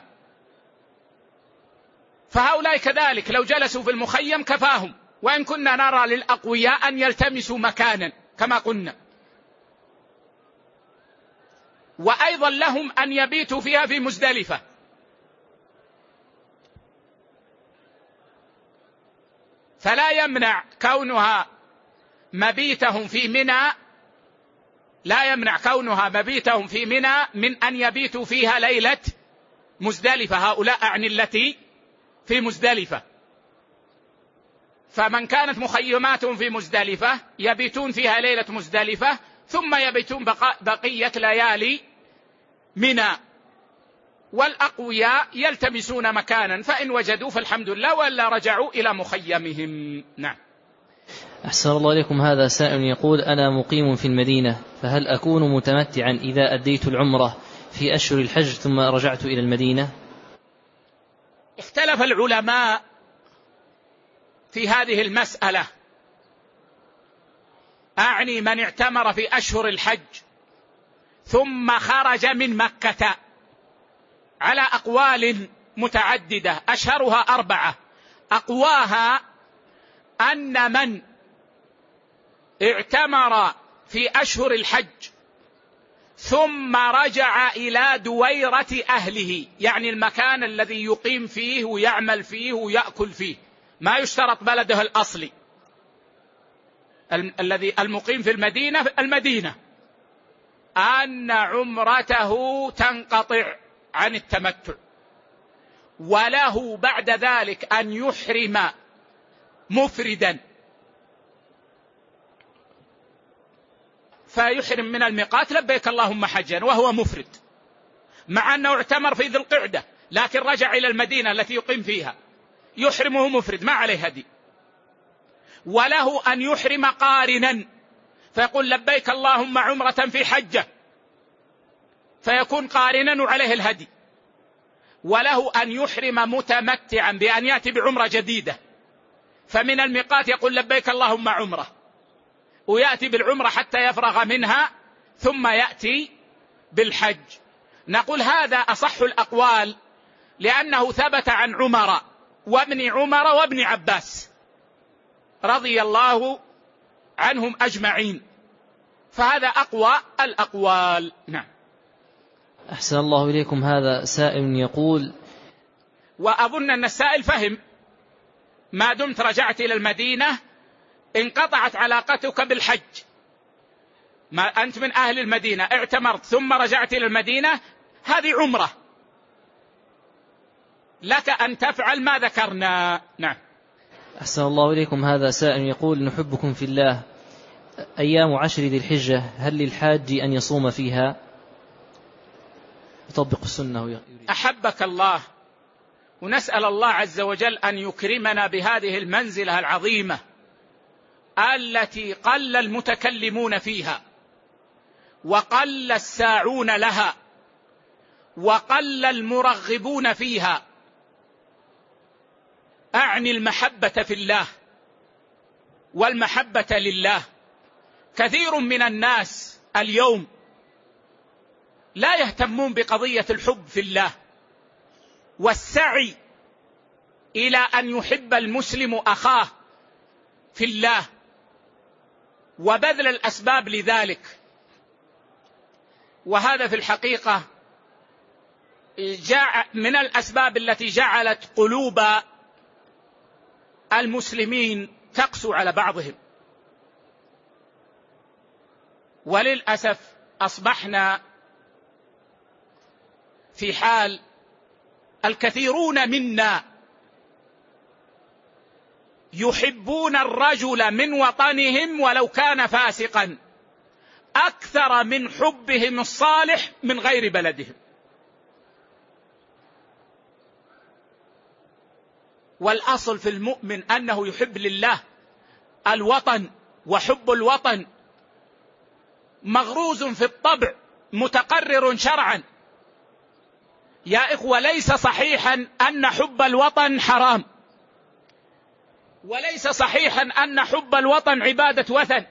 A: فهؤلاء كذلك لو جلسوا في المخيم كفاهم، وإن كنا نرى للأقوياء أن يلتمسوا مكانا كما قلنا، وأيضا لهم أن يبيتوا فيها في مزدلفة. فلا يمنع كونها مبيتهم في منى لا يمنع كونها مبيتهم في منى من أن يبيتوا فيها ليلة مزدلفة، هؤلاء أعني التي في مزدلفة. فمن كانت مخيماتهم في مزدلفة يبيتون فيها ليلة مزدلفة، ثم يبيتون بقية ليالي منى، والأقوياء يلتمسون مكانا، فإن وجدوا فالحمد لله، وإلا رجعوا إلى مخيمهم. نعم.
B: أحسن الله إليكم. هذا سائل يقول: أنا مقيم في المدينة، فهل أكون متمتعا إذا أديت العمرة في أشهر الحج ثم رجعت إلى المدينة؟
A: اختلف العلماء في هذه المسألة، أعني من اعتمر في أشهر الحج ثم خرج من مكة، على أقوال متعددة، أشهرها أربعة. أقواها أن من اعتمر في أشهر الحج ثم رجع إلى دويرة أهله، يعني المكان الذي يقيم فيه ويعمل فيه ويأكل فيه، ما يشترط بلده الأصلي، الذي المقيم في المدينة في المدينة، أن عمرته تنقطع عن التمتع، وله بعد ذلك أن يحرم مفردا، فيحرم من الميقات لبيك اللهم حجا وهو مفرد، مع أنه اعتمر في ذي القعدة لكن رجع إلى المدينة التي يقيم فيها، يحرمه مفرد ما عليه هدي. وله أن يحرم قارنا، فيقول لبيك اللهم عمرة في حجة، فيكون قارنا وعليه الهدي. وله أن يحرم متمتعا بأن يأتي بعمرة جديدة، فمن الميقات يقول لبيك اللهم عمرة، ويأتي بالعمرة حتى يفرغ منها ثم يأتي بالحج. نقول هذا أصح الأقوال، لأنه ثبت عن عمر وابن عمر وابن عباس رضي الله عنهم أجمعين، فهذا أقوى الأقوال. نعم.
B: أحسن الله إليكم. هذا سائل يقول،
A: وأظن أن السائل فهم، ما دمت رجعت إلى المدينة انقطعت علاقتك بالحج، ما أنت من أهل المدينة اعتمرت ثم رجعت إلى المدينة، هذه عمرة لك أن تفعل ما ذكرنا. نعم.
B: أحسن الله إليكم. هذا سائل يقول: نحبكم في الله، أيام عشر ذي الحجة هل للحاج أن يصوم فيها؟ يطبق السنة يريد.
A: أحبك الله، ونسأل الله عز وجل أن يكرمنا بهذه المنزلة العظيمة التي قل المتكلمون فيها وقل الساعون لها وقل المرغبون فيها، أعني المحبة في الله والمحبة لله. كثير من الناس اليوم لا يهتمون بقضية الحب في الله والسعي إلى أن يحب المسلم أخاه في الله، وبذل الأسباب لذلك. وهذا في الحقيقة من الأسباب التي جعلت قلوب المسلمين تقسو على بعضهم، وللأسف أصبحنا في حال الكثيرون منا يحبون الرجل من وطنهم ولو كان فاسقا أكثر من حبهم الصالح من غير بلدهم. والأصل في المؤمن أنه يحب لله. الوطن وحب الوطن مغروز في الطبع متقرر شرعا. يا إخوة، ليس صحيحا أن حب الوطن حرام، وليس صحيحا أن حب الوطن عبادة وثن.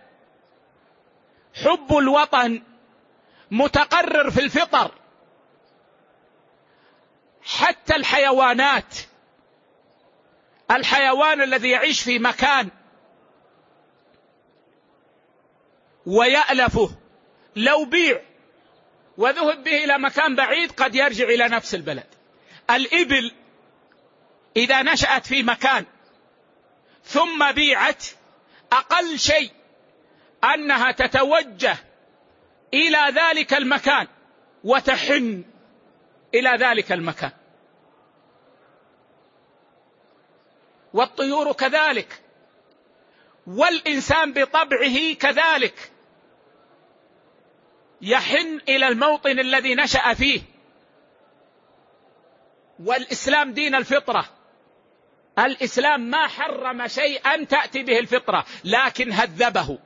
A: حب الوطن متقرر في الفطر. حتى الحيوانات، الحيوان الذي يعيش في مكان ويألفه لو بيع وذهب به إلى مكان بعيد قد يرجع إلى نفس البلد. الإبل إذا نشأت في مكان ثم بيعت أقل شيء أنها تتوجه إلى ذلك المكان وتحن إلى ذلك المكان. والطيور كذلك، والإنسان بطبعه كذلك يحن إلى الموطن الذي نشأ فيه. والإسلام دين الفطرة. الإسلام ما حرم شيئا تأتي به الفطرة، لكن هذبه،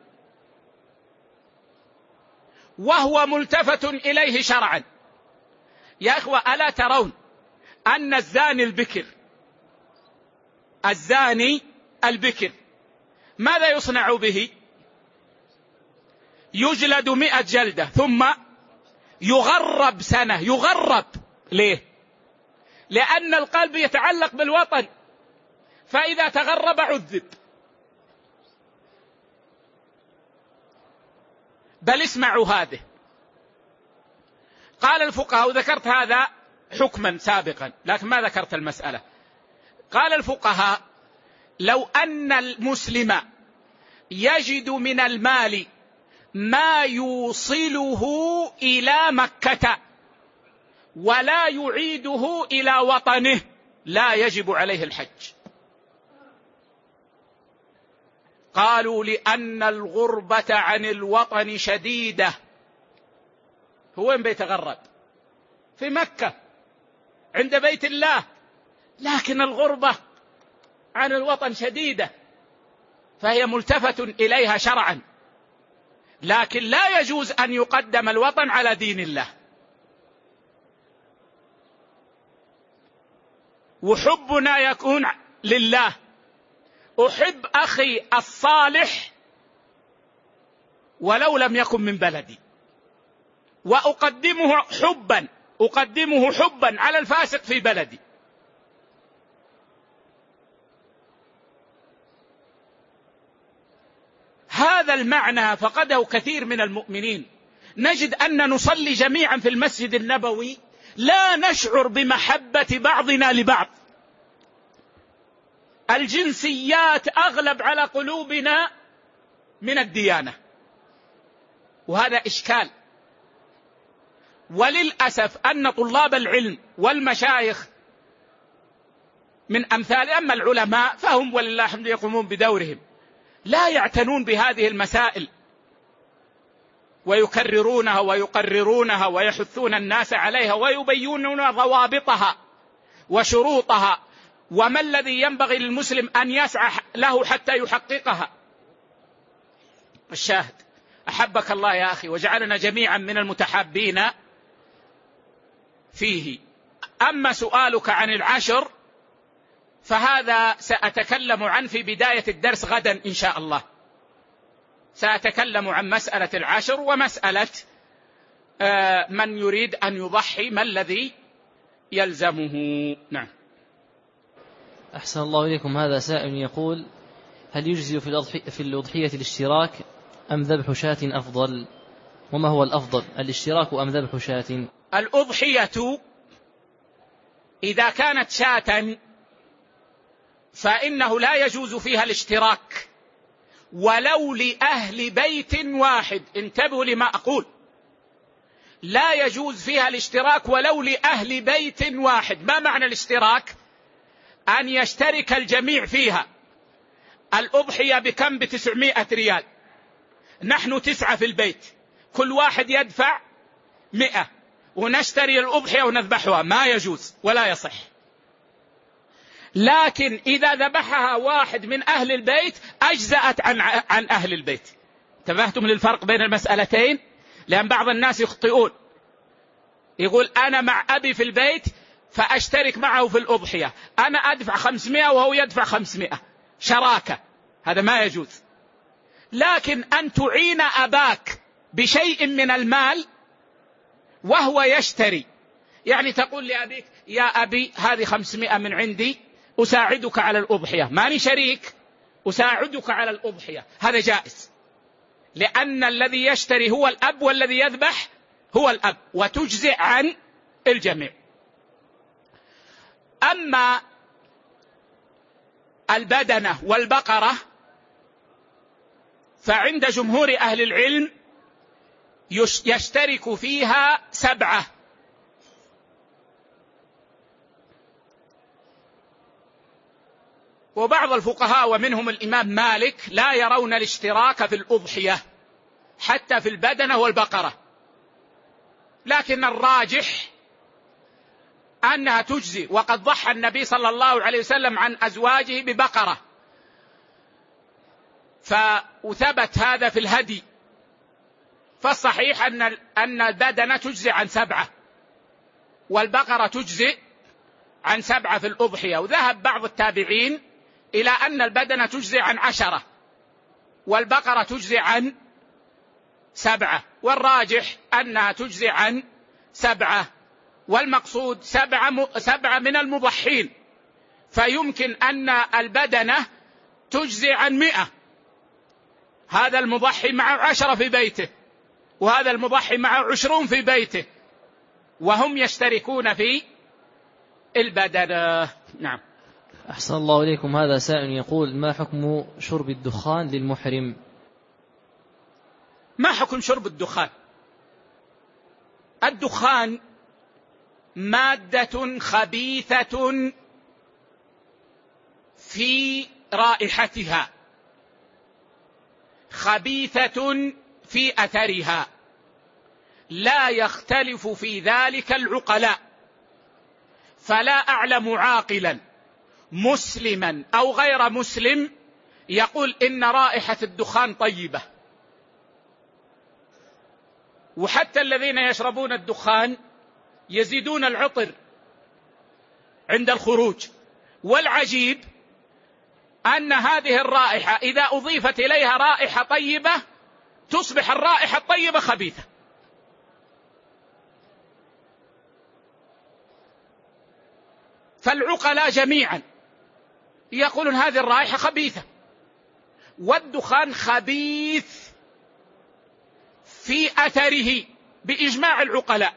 A: وهو ملتفت إليه شرعا. يا إخوة، ألا ترون أن الزاني البكر الزاني البكر ماذا يصنع به؟ يجلد مئة جلدة ثم يغرب سنة. يغرب ليه؟ لأن القلب يتعلق بالوطن، فإذا تغرب عذب. بل اسمعوا هذه، قال الفقهاء، وذكرت هذا حكما سابقا لكن ما ذكرت المسألة. قال الفقهاء: لو أن المسلم يجد من المال ما يوصله إلى مكة ولا يعيده إلى وطنه لا يجب عليه الحج. قالوا: لأن الغربة عن الوطن شديدة. هو وين بيتغرب؟ في مكة عند بيت الله، لكن الغربة عن الوطن شديدة، فهي ملتفت إليها شرعا، لكن لا يجوز أن يقدم الوطن على دين الله. وحبنا يكون لله. أحب أخي الصالح ولو لم يكن من بلدي، وأقدمه حبا أقدمه حبا على الفاسق في بلدي. هذا المعنى فقده كثير من المؤمنين. نجد أن نصلي جميعا في المسجد النبوي لا نشعر بمحبة بعضنا لبعض. الجنسيات أغلب على قلوبنا من الديانة، وهذا إشكال. وللأسف أن طلاب العلم والمشايخ من أمثال أما العلماء فهم ولله الحمد يقومون بدورهم، لا يعتنون بهذه المسائل ويكررونها ويقررونها ويحثون الناس عليها ويبينون ضوابطها وشروطها وما الذي ينبغي للمسلم أن يسعى له حتى يحققها. الشاهد، أحبك الله يا أخي وجعلنا جميعا من المتحابين فيه. أما سؤالك عن العشر فهذا سأتكلم عنه في بداية الدرس غدا إن شاء الله. سأتكلم عن مسألة العشر ومسألة من يريد أن يضحي ما الذي يلزمه. نعم.
B: أحسن الله إليكم. هذا سائل يقول: هل يجزي في الأضحية الاشتراك أم ذبح شاة أفضل؟ وما هو الأفضل، الاشتراك أم ذبح شاة؟
A: الأضحية إذا كانت شاة فإنه لا يجوز فيها الاشتراك ولو لأهل بيت واحد. انتبهوا لما أقول، لا يجوز فيها الاشتراك ولو لأهل بيت واحد. ما معنى الاشتراك؟ أن يشترك الجميع فيها. الأضحية بكم؟ بتسعمائة ريال، نحن تسعة في البيت، كل واحد يدفع مئة ونشتري الأضحية ونذبحها، ما يجوز ولا يصح. لكن إذا ذبحها واحد من أهل البيت أجزأت عن, عن أهل البيت. انتبهتم للفرق بين المسألتين؟ لأن بعض الناس يخطئون، يقول أنا مع أبي في البيت فأشترك معه في الأضحية، أنا أدفع خمسمائة وهو يدفع خمسمائة، شراكة، هذا ما يجوز. لكن أن تعين أباك بشيء من المال وهو يشتري، يعني تقول لأبيك يا أبي هذه خمسمائة من عندي أساعدك على الأضحية، ماني شريك، أساعدك على الأضحية، هذا جائز، لأن الذي يشتري هو الأب والذي يذبح هو الأب، وتجزئ عن الجميع. أما البدنة والبقرة فعند جمهور أهل العلم يشترك فيها سبعة، وبعض الفقهاء ومنهم الإمام مالك لا يرون الاشتراك في الأضحية حتى في البدنة والبقرة، لكن الراجح أنها تجزي، وقد ضحى النبي صلى الله عليه وسلم عن أزواجه ببقرة، فثبت هذا في الهدي. فالصحيح أن أن البدنة تجزي عن سبعة والبقرة تجزي عن سبعة في الأضحية، وذهب بعض التابعين إلى أن البدنة تجزي عن عشرة والبقرة تجزي عن سبعة، والراجح أنها تجزي عن سبعة، والمقصود سبعة, سبعة من المضحين، فيمكن أن البدنة تجزي عن مئة، هذا المضحي معه عشرة في بيته وهذا المضحي معه عشرون في بيته، وهم يشتركون في البدنة. نعم.
B: أحسن الله إليكم. هذا سائل يقول: ما حكم شرب الدخان للمحرم؟
A: ما حكم شرب الدخان؟ الدخان مادة خبيثة في رائحتها، خبيثة في أثرها، لا يختلف في ذلك العقلاء، فلا أعلم عاقلا مسلما أو غير مسلم يقول إن رائحة الدخان طيبة. وحتى الذين يشربون الدخان يزيدون العطر عند الخروج، والعجيب أن هذه الرائحة إذا أضيفت إليها رائحة طيبة تصبح الرائحة الطيبة خبيثة. فالعقلاء جميعا يقولون هذه الرائحة خبيثة، والدخان خبيث في أثره بإجماع العقلاء.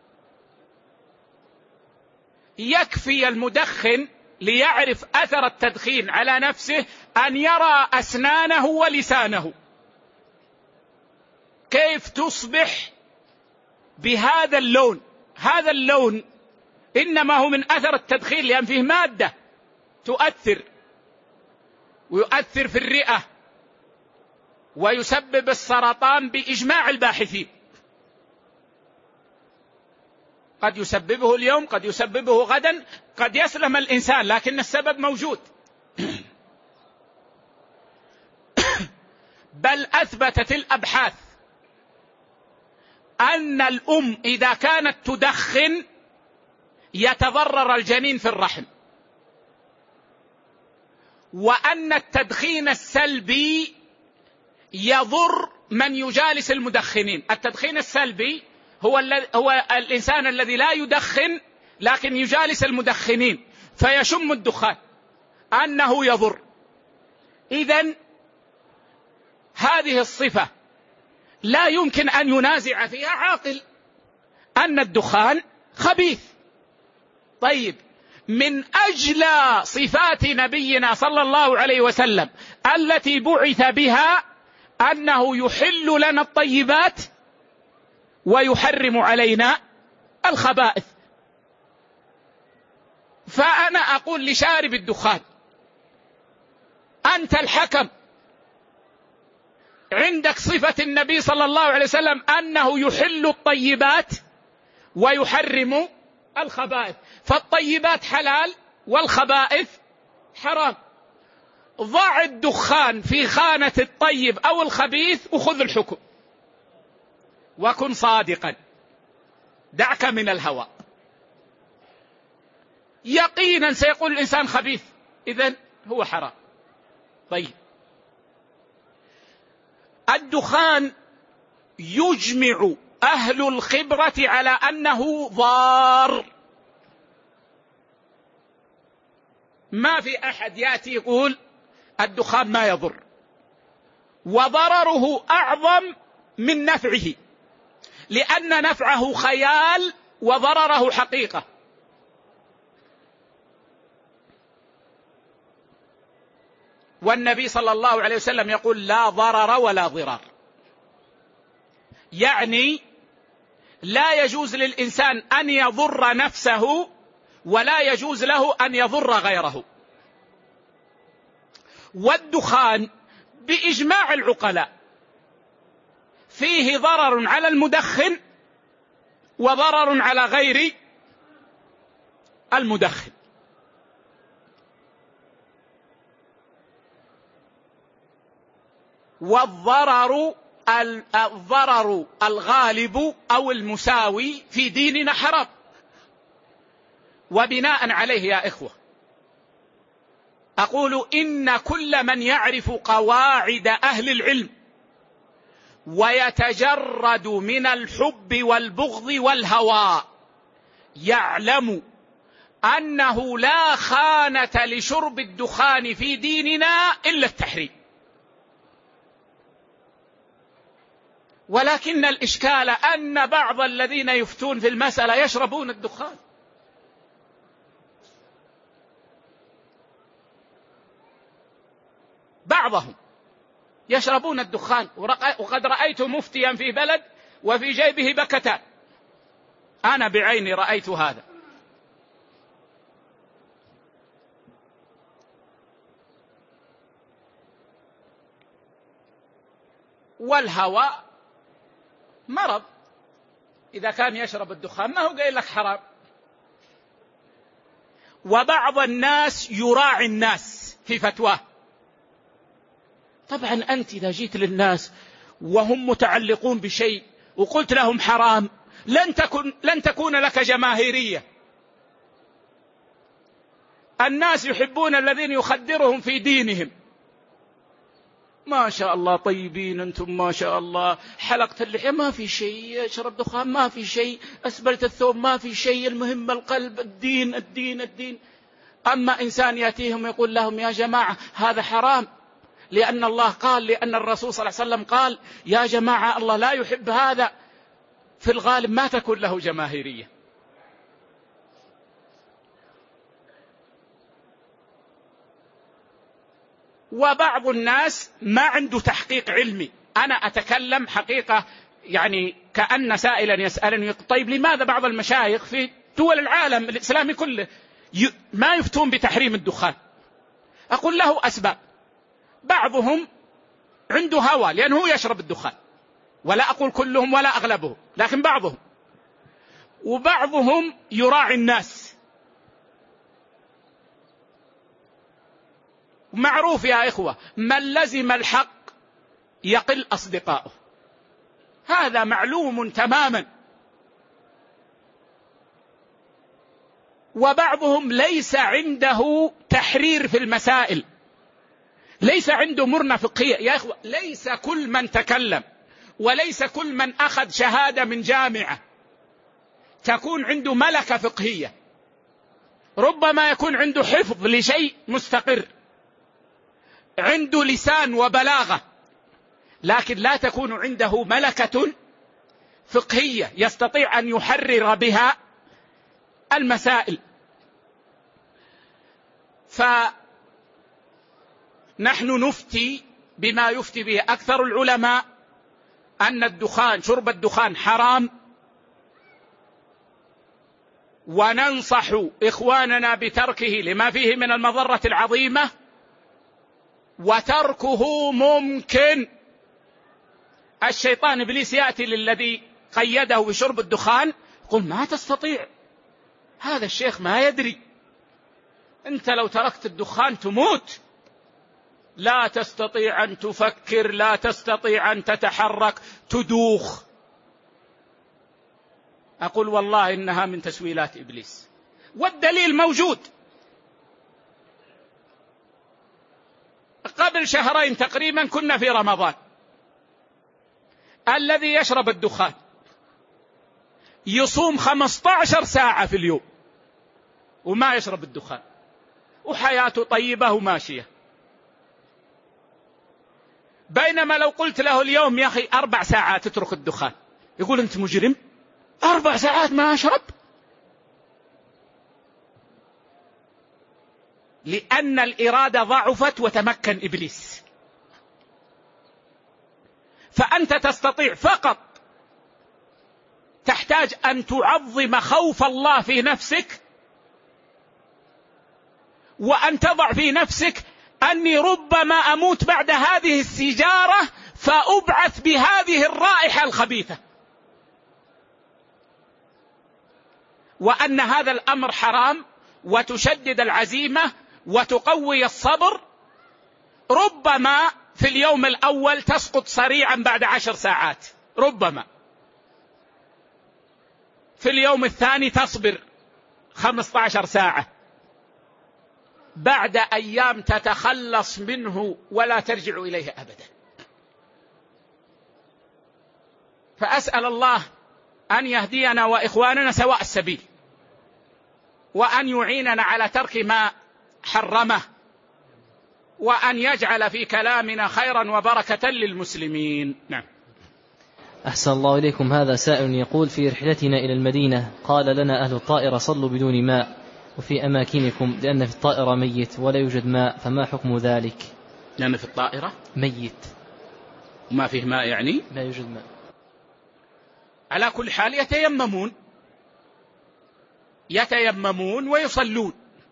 A: يكفي المدخن ليعرف أثر التدخين على نفسه أن يرى أسنانه ولسانه كيف تصبح بهذا اللون. هذا اللون إنما هو من أثر التدخين، لأن فيه مادة تؤثر ويؤثر في الرئة ويسبب السرطان بإجماع الباحثين، قد يسببه اليوم قد يسببه غدا، قد يسلم الإنسان، لكن السبب موجود. بل أثبتت الأبحاث أن الأم إذا كانت تدخن يتضرر الجنين في الرحم، وأن التدخين السلبي يضر من يجالس المدخنين. التدخين السلبي هو, هو الإنسان الذي لا يدخن لكن يجالس المدخنين فيشم الدخان أنه يضر. إذن هذه الصفة لا يمكن أن ينازع فيها عاقل أن الدخان خبيث. طيب، من أجلى صفات نبينا صلى الله عليه وسلم التي بعث بها أنه يحل لنا الطيبات ويحرم علينا الخبائث. فأنا أقول لشارب الدخان: أنت الحكم، عندك صفة النبي صلى الله عليه وسلم أنه يحل الطيبات ويحرم الخبائث، فالطيبات حلال والخبائث حرام. ضع الدخان في خانة الطيب أو الخبيث وخذ الحكم، وكن صادقا، دعك من الهوى. يقينا سيقول الإنسان خبيث، إذن هو حرام. طيب، الدخان يجمع أهل الخبرة على أنه ضار. ما في أحد يأتي يقول الدخان ما يضر، وضرره أعظم من نفعه، لأن نفعه خيال وضرره حقيقة. والنبي صلى الله عليه وسلم يقول: لا ضرر ولا ضرار، يعني لا يجوز للإنسان أن يضر نفسه ولا يجوز له أن يضر غيره. والدخان بإجماع العقلاء فيه ضرر على المدخن وضرر على غير المدخن. والضرر الضرر الغالب أو المساوي في ديننا حرام. وبناء عليه يا إخوة أقول إن كل من يعرف قواعد أهل العلم ويتجرد من الحب والبغض والهوى يعلم أنه لا خانة لشرب الدخان في ديننا إلا التحريم. ولكن الإشكال أن بعض الذين يفتون في المسألة يشربون الدخان. بعضهم يشربون الدخان، وقد رأيت مفتيا في بلد وفي جيبه بكتان، أنا بعيني رأيت هذا. والهوى مرض، إذا كان يشرب الدخان ما هو قايل لك حرام. وبعض الناس يراعي الناس في فتواه. طبعا أنت إذا جيت للناس وهم متعلقون بشيء وقلت لهم حرام لن تكون, لن تكون لك جماهيرية. الناس يحبون الذين يخدرهم في دينهم. ما شاء الله طيبين أنتم، ما شاء الله حلقة اللحية ما في شيء، شرب دخان ما في شيء، أسبلت الثوب ما في شيء، المهم القلب، الدين الدين الدين. أما إنسان يأتيهم يقول لهم يا جماعة هذا حرام لأن الله قال، لأن الرسول صلى الله عليه وسلم قال، يا جماعة الله لا يحب هذا، في الغالب ما تكون له جماهيرية. وبعض الناس ما عنده تحقيق علمي. أنا أتكلم حقيقة، يعني كأن سائلا يسألني طيب لماذا بعض المشايخ في دول العالم الإسلامي كله ما يفتون بتحريم الدخان؟ أقول له أسباب. بعضهم عنده هوى لأنه يشرب الدخان، ولا أقول كلهم ولا أغلبهم، لكن بعضهم. وبعضهم يراعي الناس. معروف يا إخوة من لزم الحق يقل أصدقائه، هذا معلوم تماما. وبعضهم ليس عنده تحرير في المسائل، ليس عنده مرنة فقهية. يا إخوة ليس كل من تكلم وليس كل من أخذ شهادة من جامعة تكون عنده ملكة فقهية. ربما يكون عنده حفظ لشيء مستقر، عنده لسان وبلاغة، لكن لا تكون عنده ملكة فقهية يستطيع أن يحرر بها المسائل. فنحن نفتي بما يفتي به أكثر العلماء أن الدخان شرب الدخان حرام، وننصح إخواننا بتركه لما فيه من المضرة العظيمة، وتركه ممكن. الشيطان إبليس يأتي للذي قيده بشرب الدخان يقول ما تستطيع، هذا الشيخ ما يدري، أنت لو تركت الدخان تموت، لا تستطيع أن تفكر، لا تستطيع أن تتحرك، تدوخ. أقول والله إنها من تسويلات إبليس، والدليل موجود. قبل شهرين تقريبا كنا في رمضان، الذي يشرب الدخان يصوم خمسة عشر ساعة في اليوم وما يشرب الدخان، وحياته طيبة وماشية. بينما لو قلت له اليوم يا أخي أربع ساعات تترك الدخان يقول أنت مجرم، أربع ساعات ما أشرب. لأن الإرادة ضعفت وتمكن إبليس. فأنت تستطيع، فقط تحتاج أن تعظم خوف الله في نفسك، وأن تضع في نفسك أني ربما أموت بعد هذه السيجارة فأبعث بهذه الرائحة الخبيثة، وأن هذا الأمر حرام، وتشدد العزيمة وتقوي الصبر. ربما في اليوم الأول تسقط صريعا بعد عشر ساعات، ربما في اليوم الثاني تصبر خمسة عشر ساعة، بعد أيام تتخلص منه ولا ترجع إليه أبدا. فأسأل الله أن يهدينا وإخواننا سواء السبيل، وأن يعيننا على ترك ما حرمه، وأن يجعل في كلامنا خيرا وبركة للمسلمين. نعم.
B: أحسن الله إليكم. هذا سائل يقول: في رحلتنا إلى المدينة قال لنا أهل الطائرة صلوا بدون ماء وفي أماكنكم لأن في الطائرة ميت ولا يوجد ماء، فما حكم ذلك؟
A: لأن في الطائرة
B: ميت
A: وما فيه ماء، يعني
B: لا يوجد ماء.
A: على كل حال يتيممون يتيممون ويصلون،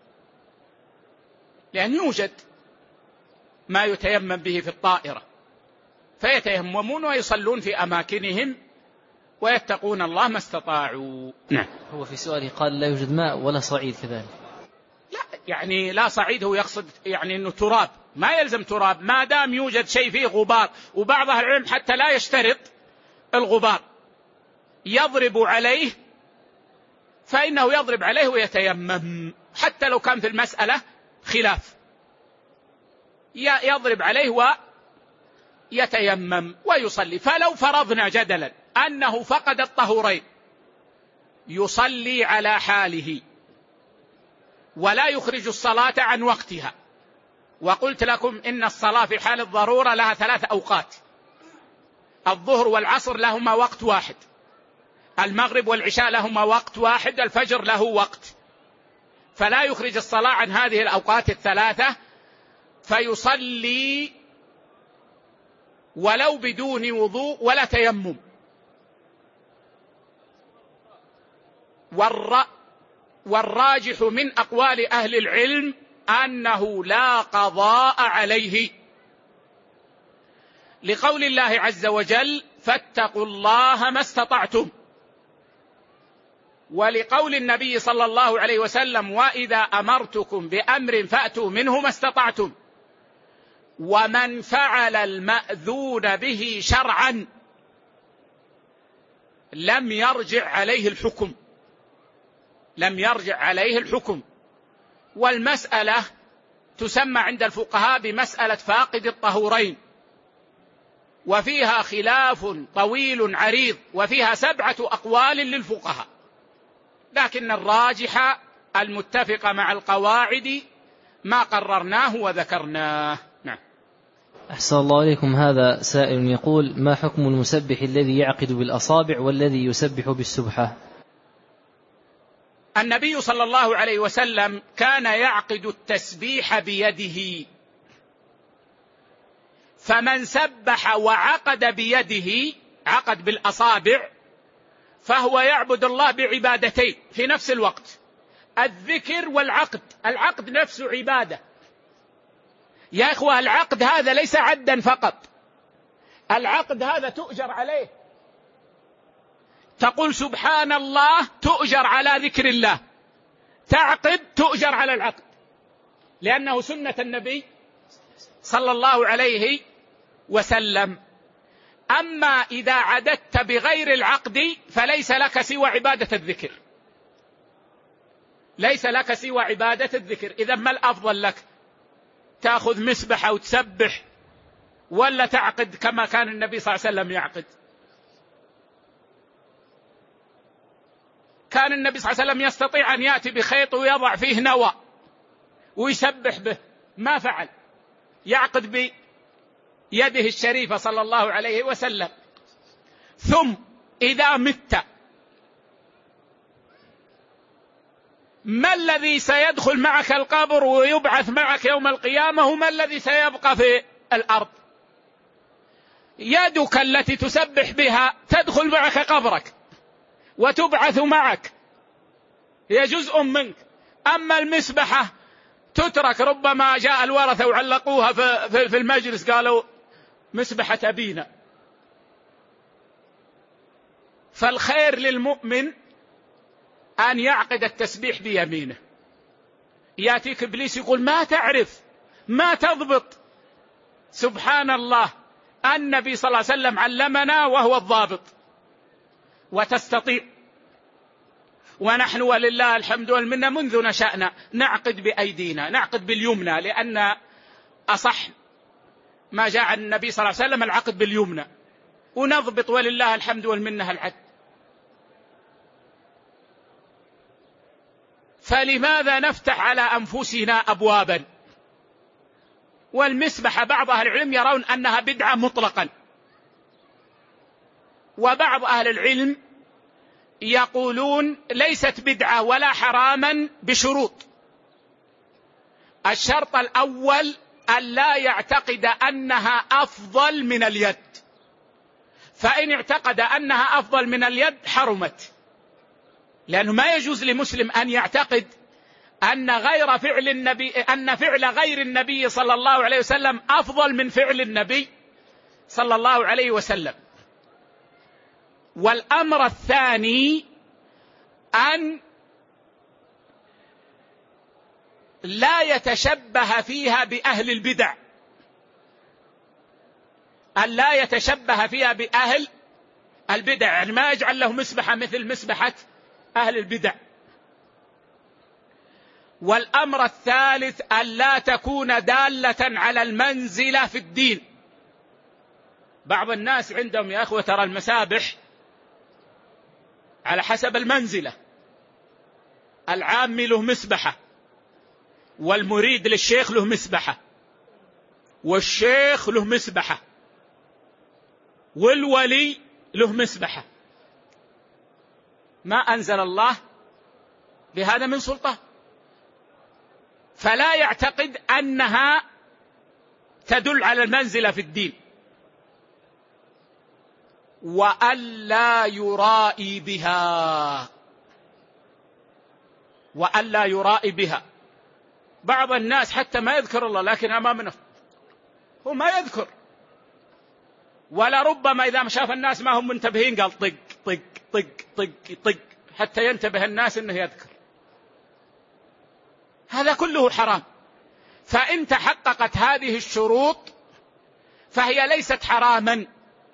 A: لأن يوجد ما يتيمم به في الطائرة، فيتيممون ويصلون في أماكنهم ويتقون الله ما استطاعوا. نعم.
B: هو في سؤاله قال لا يوجد ماء ولا صعيد كذلك.
A: لا، يعني لا صعيد هو يقصد يعني أنه تراب، ما يلزم تراب ما دام يوجد شيء فيه غبار. وبعض أهل العلم حتى لا يشترط الغبار، يضرب عليه فإنه يضرب عليه ويتيمم، حتى لو كان في المسألة خلاف، يضرب عليه ويتيمم ويصلي. فلو فرضنا جدلا أنه فقد الطهورين يصلي على حاله ولا يخرج الصلاة عن وقتها. وقلت لكم إن الصلاة في حال الضرورة لها ثلاث أوقات: الظهر والعصر لهما وقت واحد، المغرب والعشاء لهما وقت واحد، الفجر له وقت، فلا يخرج الصلاة عن هذه الأوقات الثلاثة، فيصلي ولو بدون وضوء ولا تيمم. والر... والراجح من أقوال أهل العلم أنه لا قضاء عليه، لقول الله عز وجل: فاتقوا الله ما استطعتم، ولقول النبي صلى الله عليه وسلم: وإذا أمرتكم بأمر فأتوا منه ما استطعتم. ومن فعل المأذون به شرعا لم يرجع عليه الحكم لم يرجع عليه الحكم. والمسألة تسمى عند الفقهاء بمسألة فاقد الطهورين، وفيها خلاف طويل عريض، وفيها سبعة أقوال للفقهاء، لكن الراجح المتفق مع القواعد ما قررناه وذكرناه. نعم.
B: أحسن الله عليكم. هذا سائل يقول: ما حكم المسبح الذي يعقد بالأصابع والذي يسبح بالسبحة؟
A: النبي صلى الله عليه وسلم كان يعقد التسبيح بيده، فمن سبح وعقد بيده، عقد بالأصابع، فهو يعبد الله بعبادتين في نفس الوقت، الذكر والعقد. العقد نفسه عبادة يا إخوة. العقد هذا ليس عدا فقط، العقد هذا تؤجر عليه. تقول سبحان الله تؤجر على ذكر الله، تعقد تؤجر على العقد، لأنه سنة النبي صلى الله عليه وسلم. أما إذا عددت بغير العقد فليس لك سوى عبادة الذكر، ليس لك سوى عبادة الذكر. إذا ما الأفضل لك؟ تأخذ مسبحة وتسبح، ولا تعقد كما كان النبي صلى الله عليه وسلم يعقد؟ كان النبي صلى الله عليه وسلم يستطيع أن يأتي بخيط ويضع فيه نوى ويسبح به، ما فعل، يعقد بيده الشريفة صلى الله عليه وسلم. ثم إذا مت، ما الذي سيدخل معك القبر ويبعث معك يوم القيامة؟ وما الذي سيبقى في الأرض؟ يدك التي تسبح بها تدخل معك قبرك وتبعث معك، هي جزء منك. أما المسبحة تترك، ربما جاء الورثة وعلقوها في المجلس قالوا مسبحة أبينا. فالخير للمؤمن أن يعقد التسبيح بيمينه. يأتيك إبليس يقول ما تعرف، ما تضبط. سبحان الله، النبي صلى الله عليه وسلم علمنا وهو الضابط، وتستطيع. ونحن ولله الحمد والمنة منذ نشأنا نعقد بأيدينا، نعقد باليمنى، لأن أصح ما جاء عن النبي صلى الله عليه وسلم العقد باليمنى، ونضبط ولله الحمد والمنة العد. فلماذا نفتح على أنفسنا أبوابا؟ والمسبحة بعض أهل العلم يرون أنها بدعة مطلقا، وبعض أهل العلم يقولون ليست بدعة ولا حراما بشروط. الشرط الأول أن لا يعتقد أنها أفضل من اليد، فإن اعتقد أنها أفضل من اليد حرمت، لأنه ما يجوز لمسلم أن يعتقد أن غير فعل النبي أن فعل غير النبي صلى الله عليه وسلم أفضل من فعل النبي صلى الله عليه وسلم. والأمر الثاني أن لا يتشبه فيها بأهل البدع، أن لا يتشبه فيها بأهل البدع، يعني ما يجعل له مسبحة مثل مسبحة أهل البدع. والأمر الثالث أن لا تكون دالة على المنزلة في الدين. بعض الناس عندهم يا أخوة ترى المسابح على حسب المنزلة، العام له مسبحة، والمريد للشيخ له مسبحة، والشيخ له مسبحة، والولي له مسبحة. ما أنزل الله بهذا من سلطة، فلا يعتقد أنها تدل على المنزلة في الدين. وألا يرائي بها، وألا يرائي بها. بعض الناس حتى ما يذكر الله، لكن أمامنا هو ما يذكر، ولا ربما إذا شاف الناس ما هم منتبهين قال طق طق طق طق طق حتى ينتبه الناس أنه يذكر. هذا كله حرام. فإن تحققت هذه الشروط فهي ليست حراما،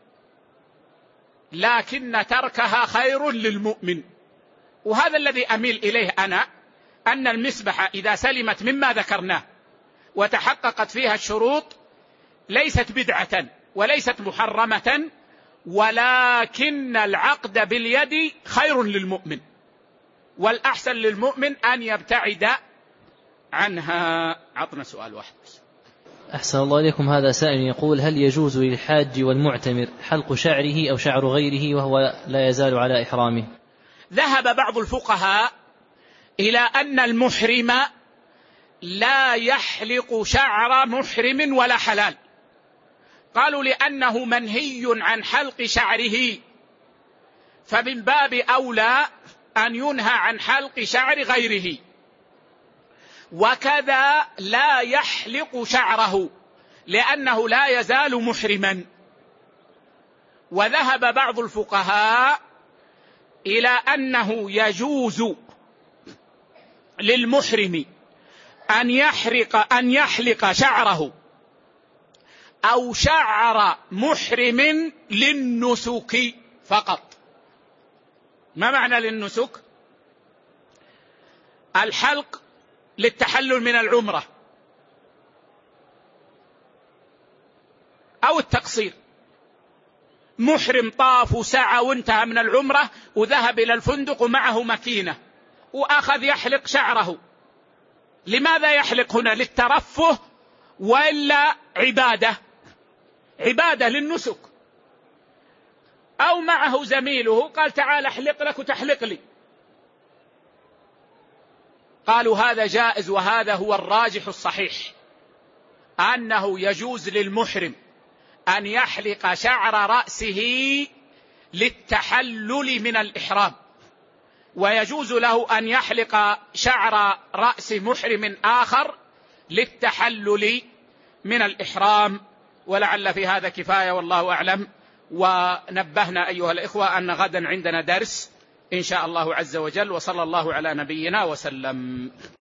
A: لكن تركها خير للمؤمن. وهذا الذي أميل إليه أنا، أن المسبحة إذا سلمت مما ذكرناه وتحققت فيها الشروط ليست بدعة وليست محرمة، ولكن العقد باليد خير للمؤمن، والأحسن للمؤمن أن يبتعد عنها. عطنا سؤال واحد بس.
B: أحسن الله إليكم. هذا سائل يقول: هل يجوز للحاج والمعتمر حلق شعره أو شعر غيره وهو لا يزال على إحرامه؟
A: ذهب بعض الفقهاء إلى أن المحرم لا يحلق شعر محرم ولا حلال، قالوا لأنه منهي عن حلق شعره، فمن باب أولى أن ينهى عن حلق شعر غيره، وكذا لا يحلق شعره لأنه لا يزال محرما. وذهب بعض الفقهاء إلى أنه يجوز للمحرم أن يحرق أن يحلق شعره أو شعر محرم للنسك فقط. ما معنى للنسك؟ الحلق للتحلل من العمرة أو التقصير. محرم طاف وسعى وانتهى من العمرة وذهب إلى الفندق ومعه مكينة وأخذ يحلق شعره. لماذا يحلق هنا؟ للترفه وإلا عبادة؟ عبادة للنسك. أو معه زميله قال تعال أحلق لك وتحلق لي، قالوا هذا جائز، وهذا هو الراجح الصحيح، أنه يجوز للمحرم أن يحلق شعر رأسه للتحلل من الإحرام، ويجوز له أن يحلق شعر رأس محرم آخر للتحلل من الإحرام. ولعل في هذا كفاية والله أعلم. ونبهنا أيها الإخوة أن غدا عندنا درس إن شاء الله عز وجل، وصلى الله على نبينا وسلم.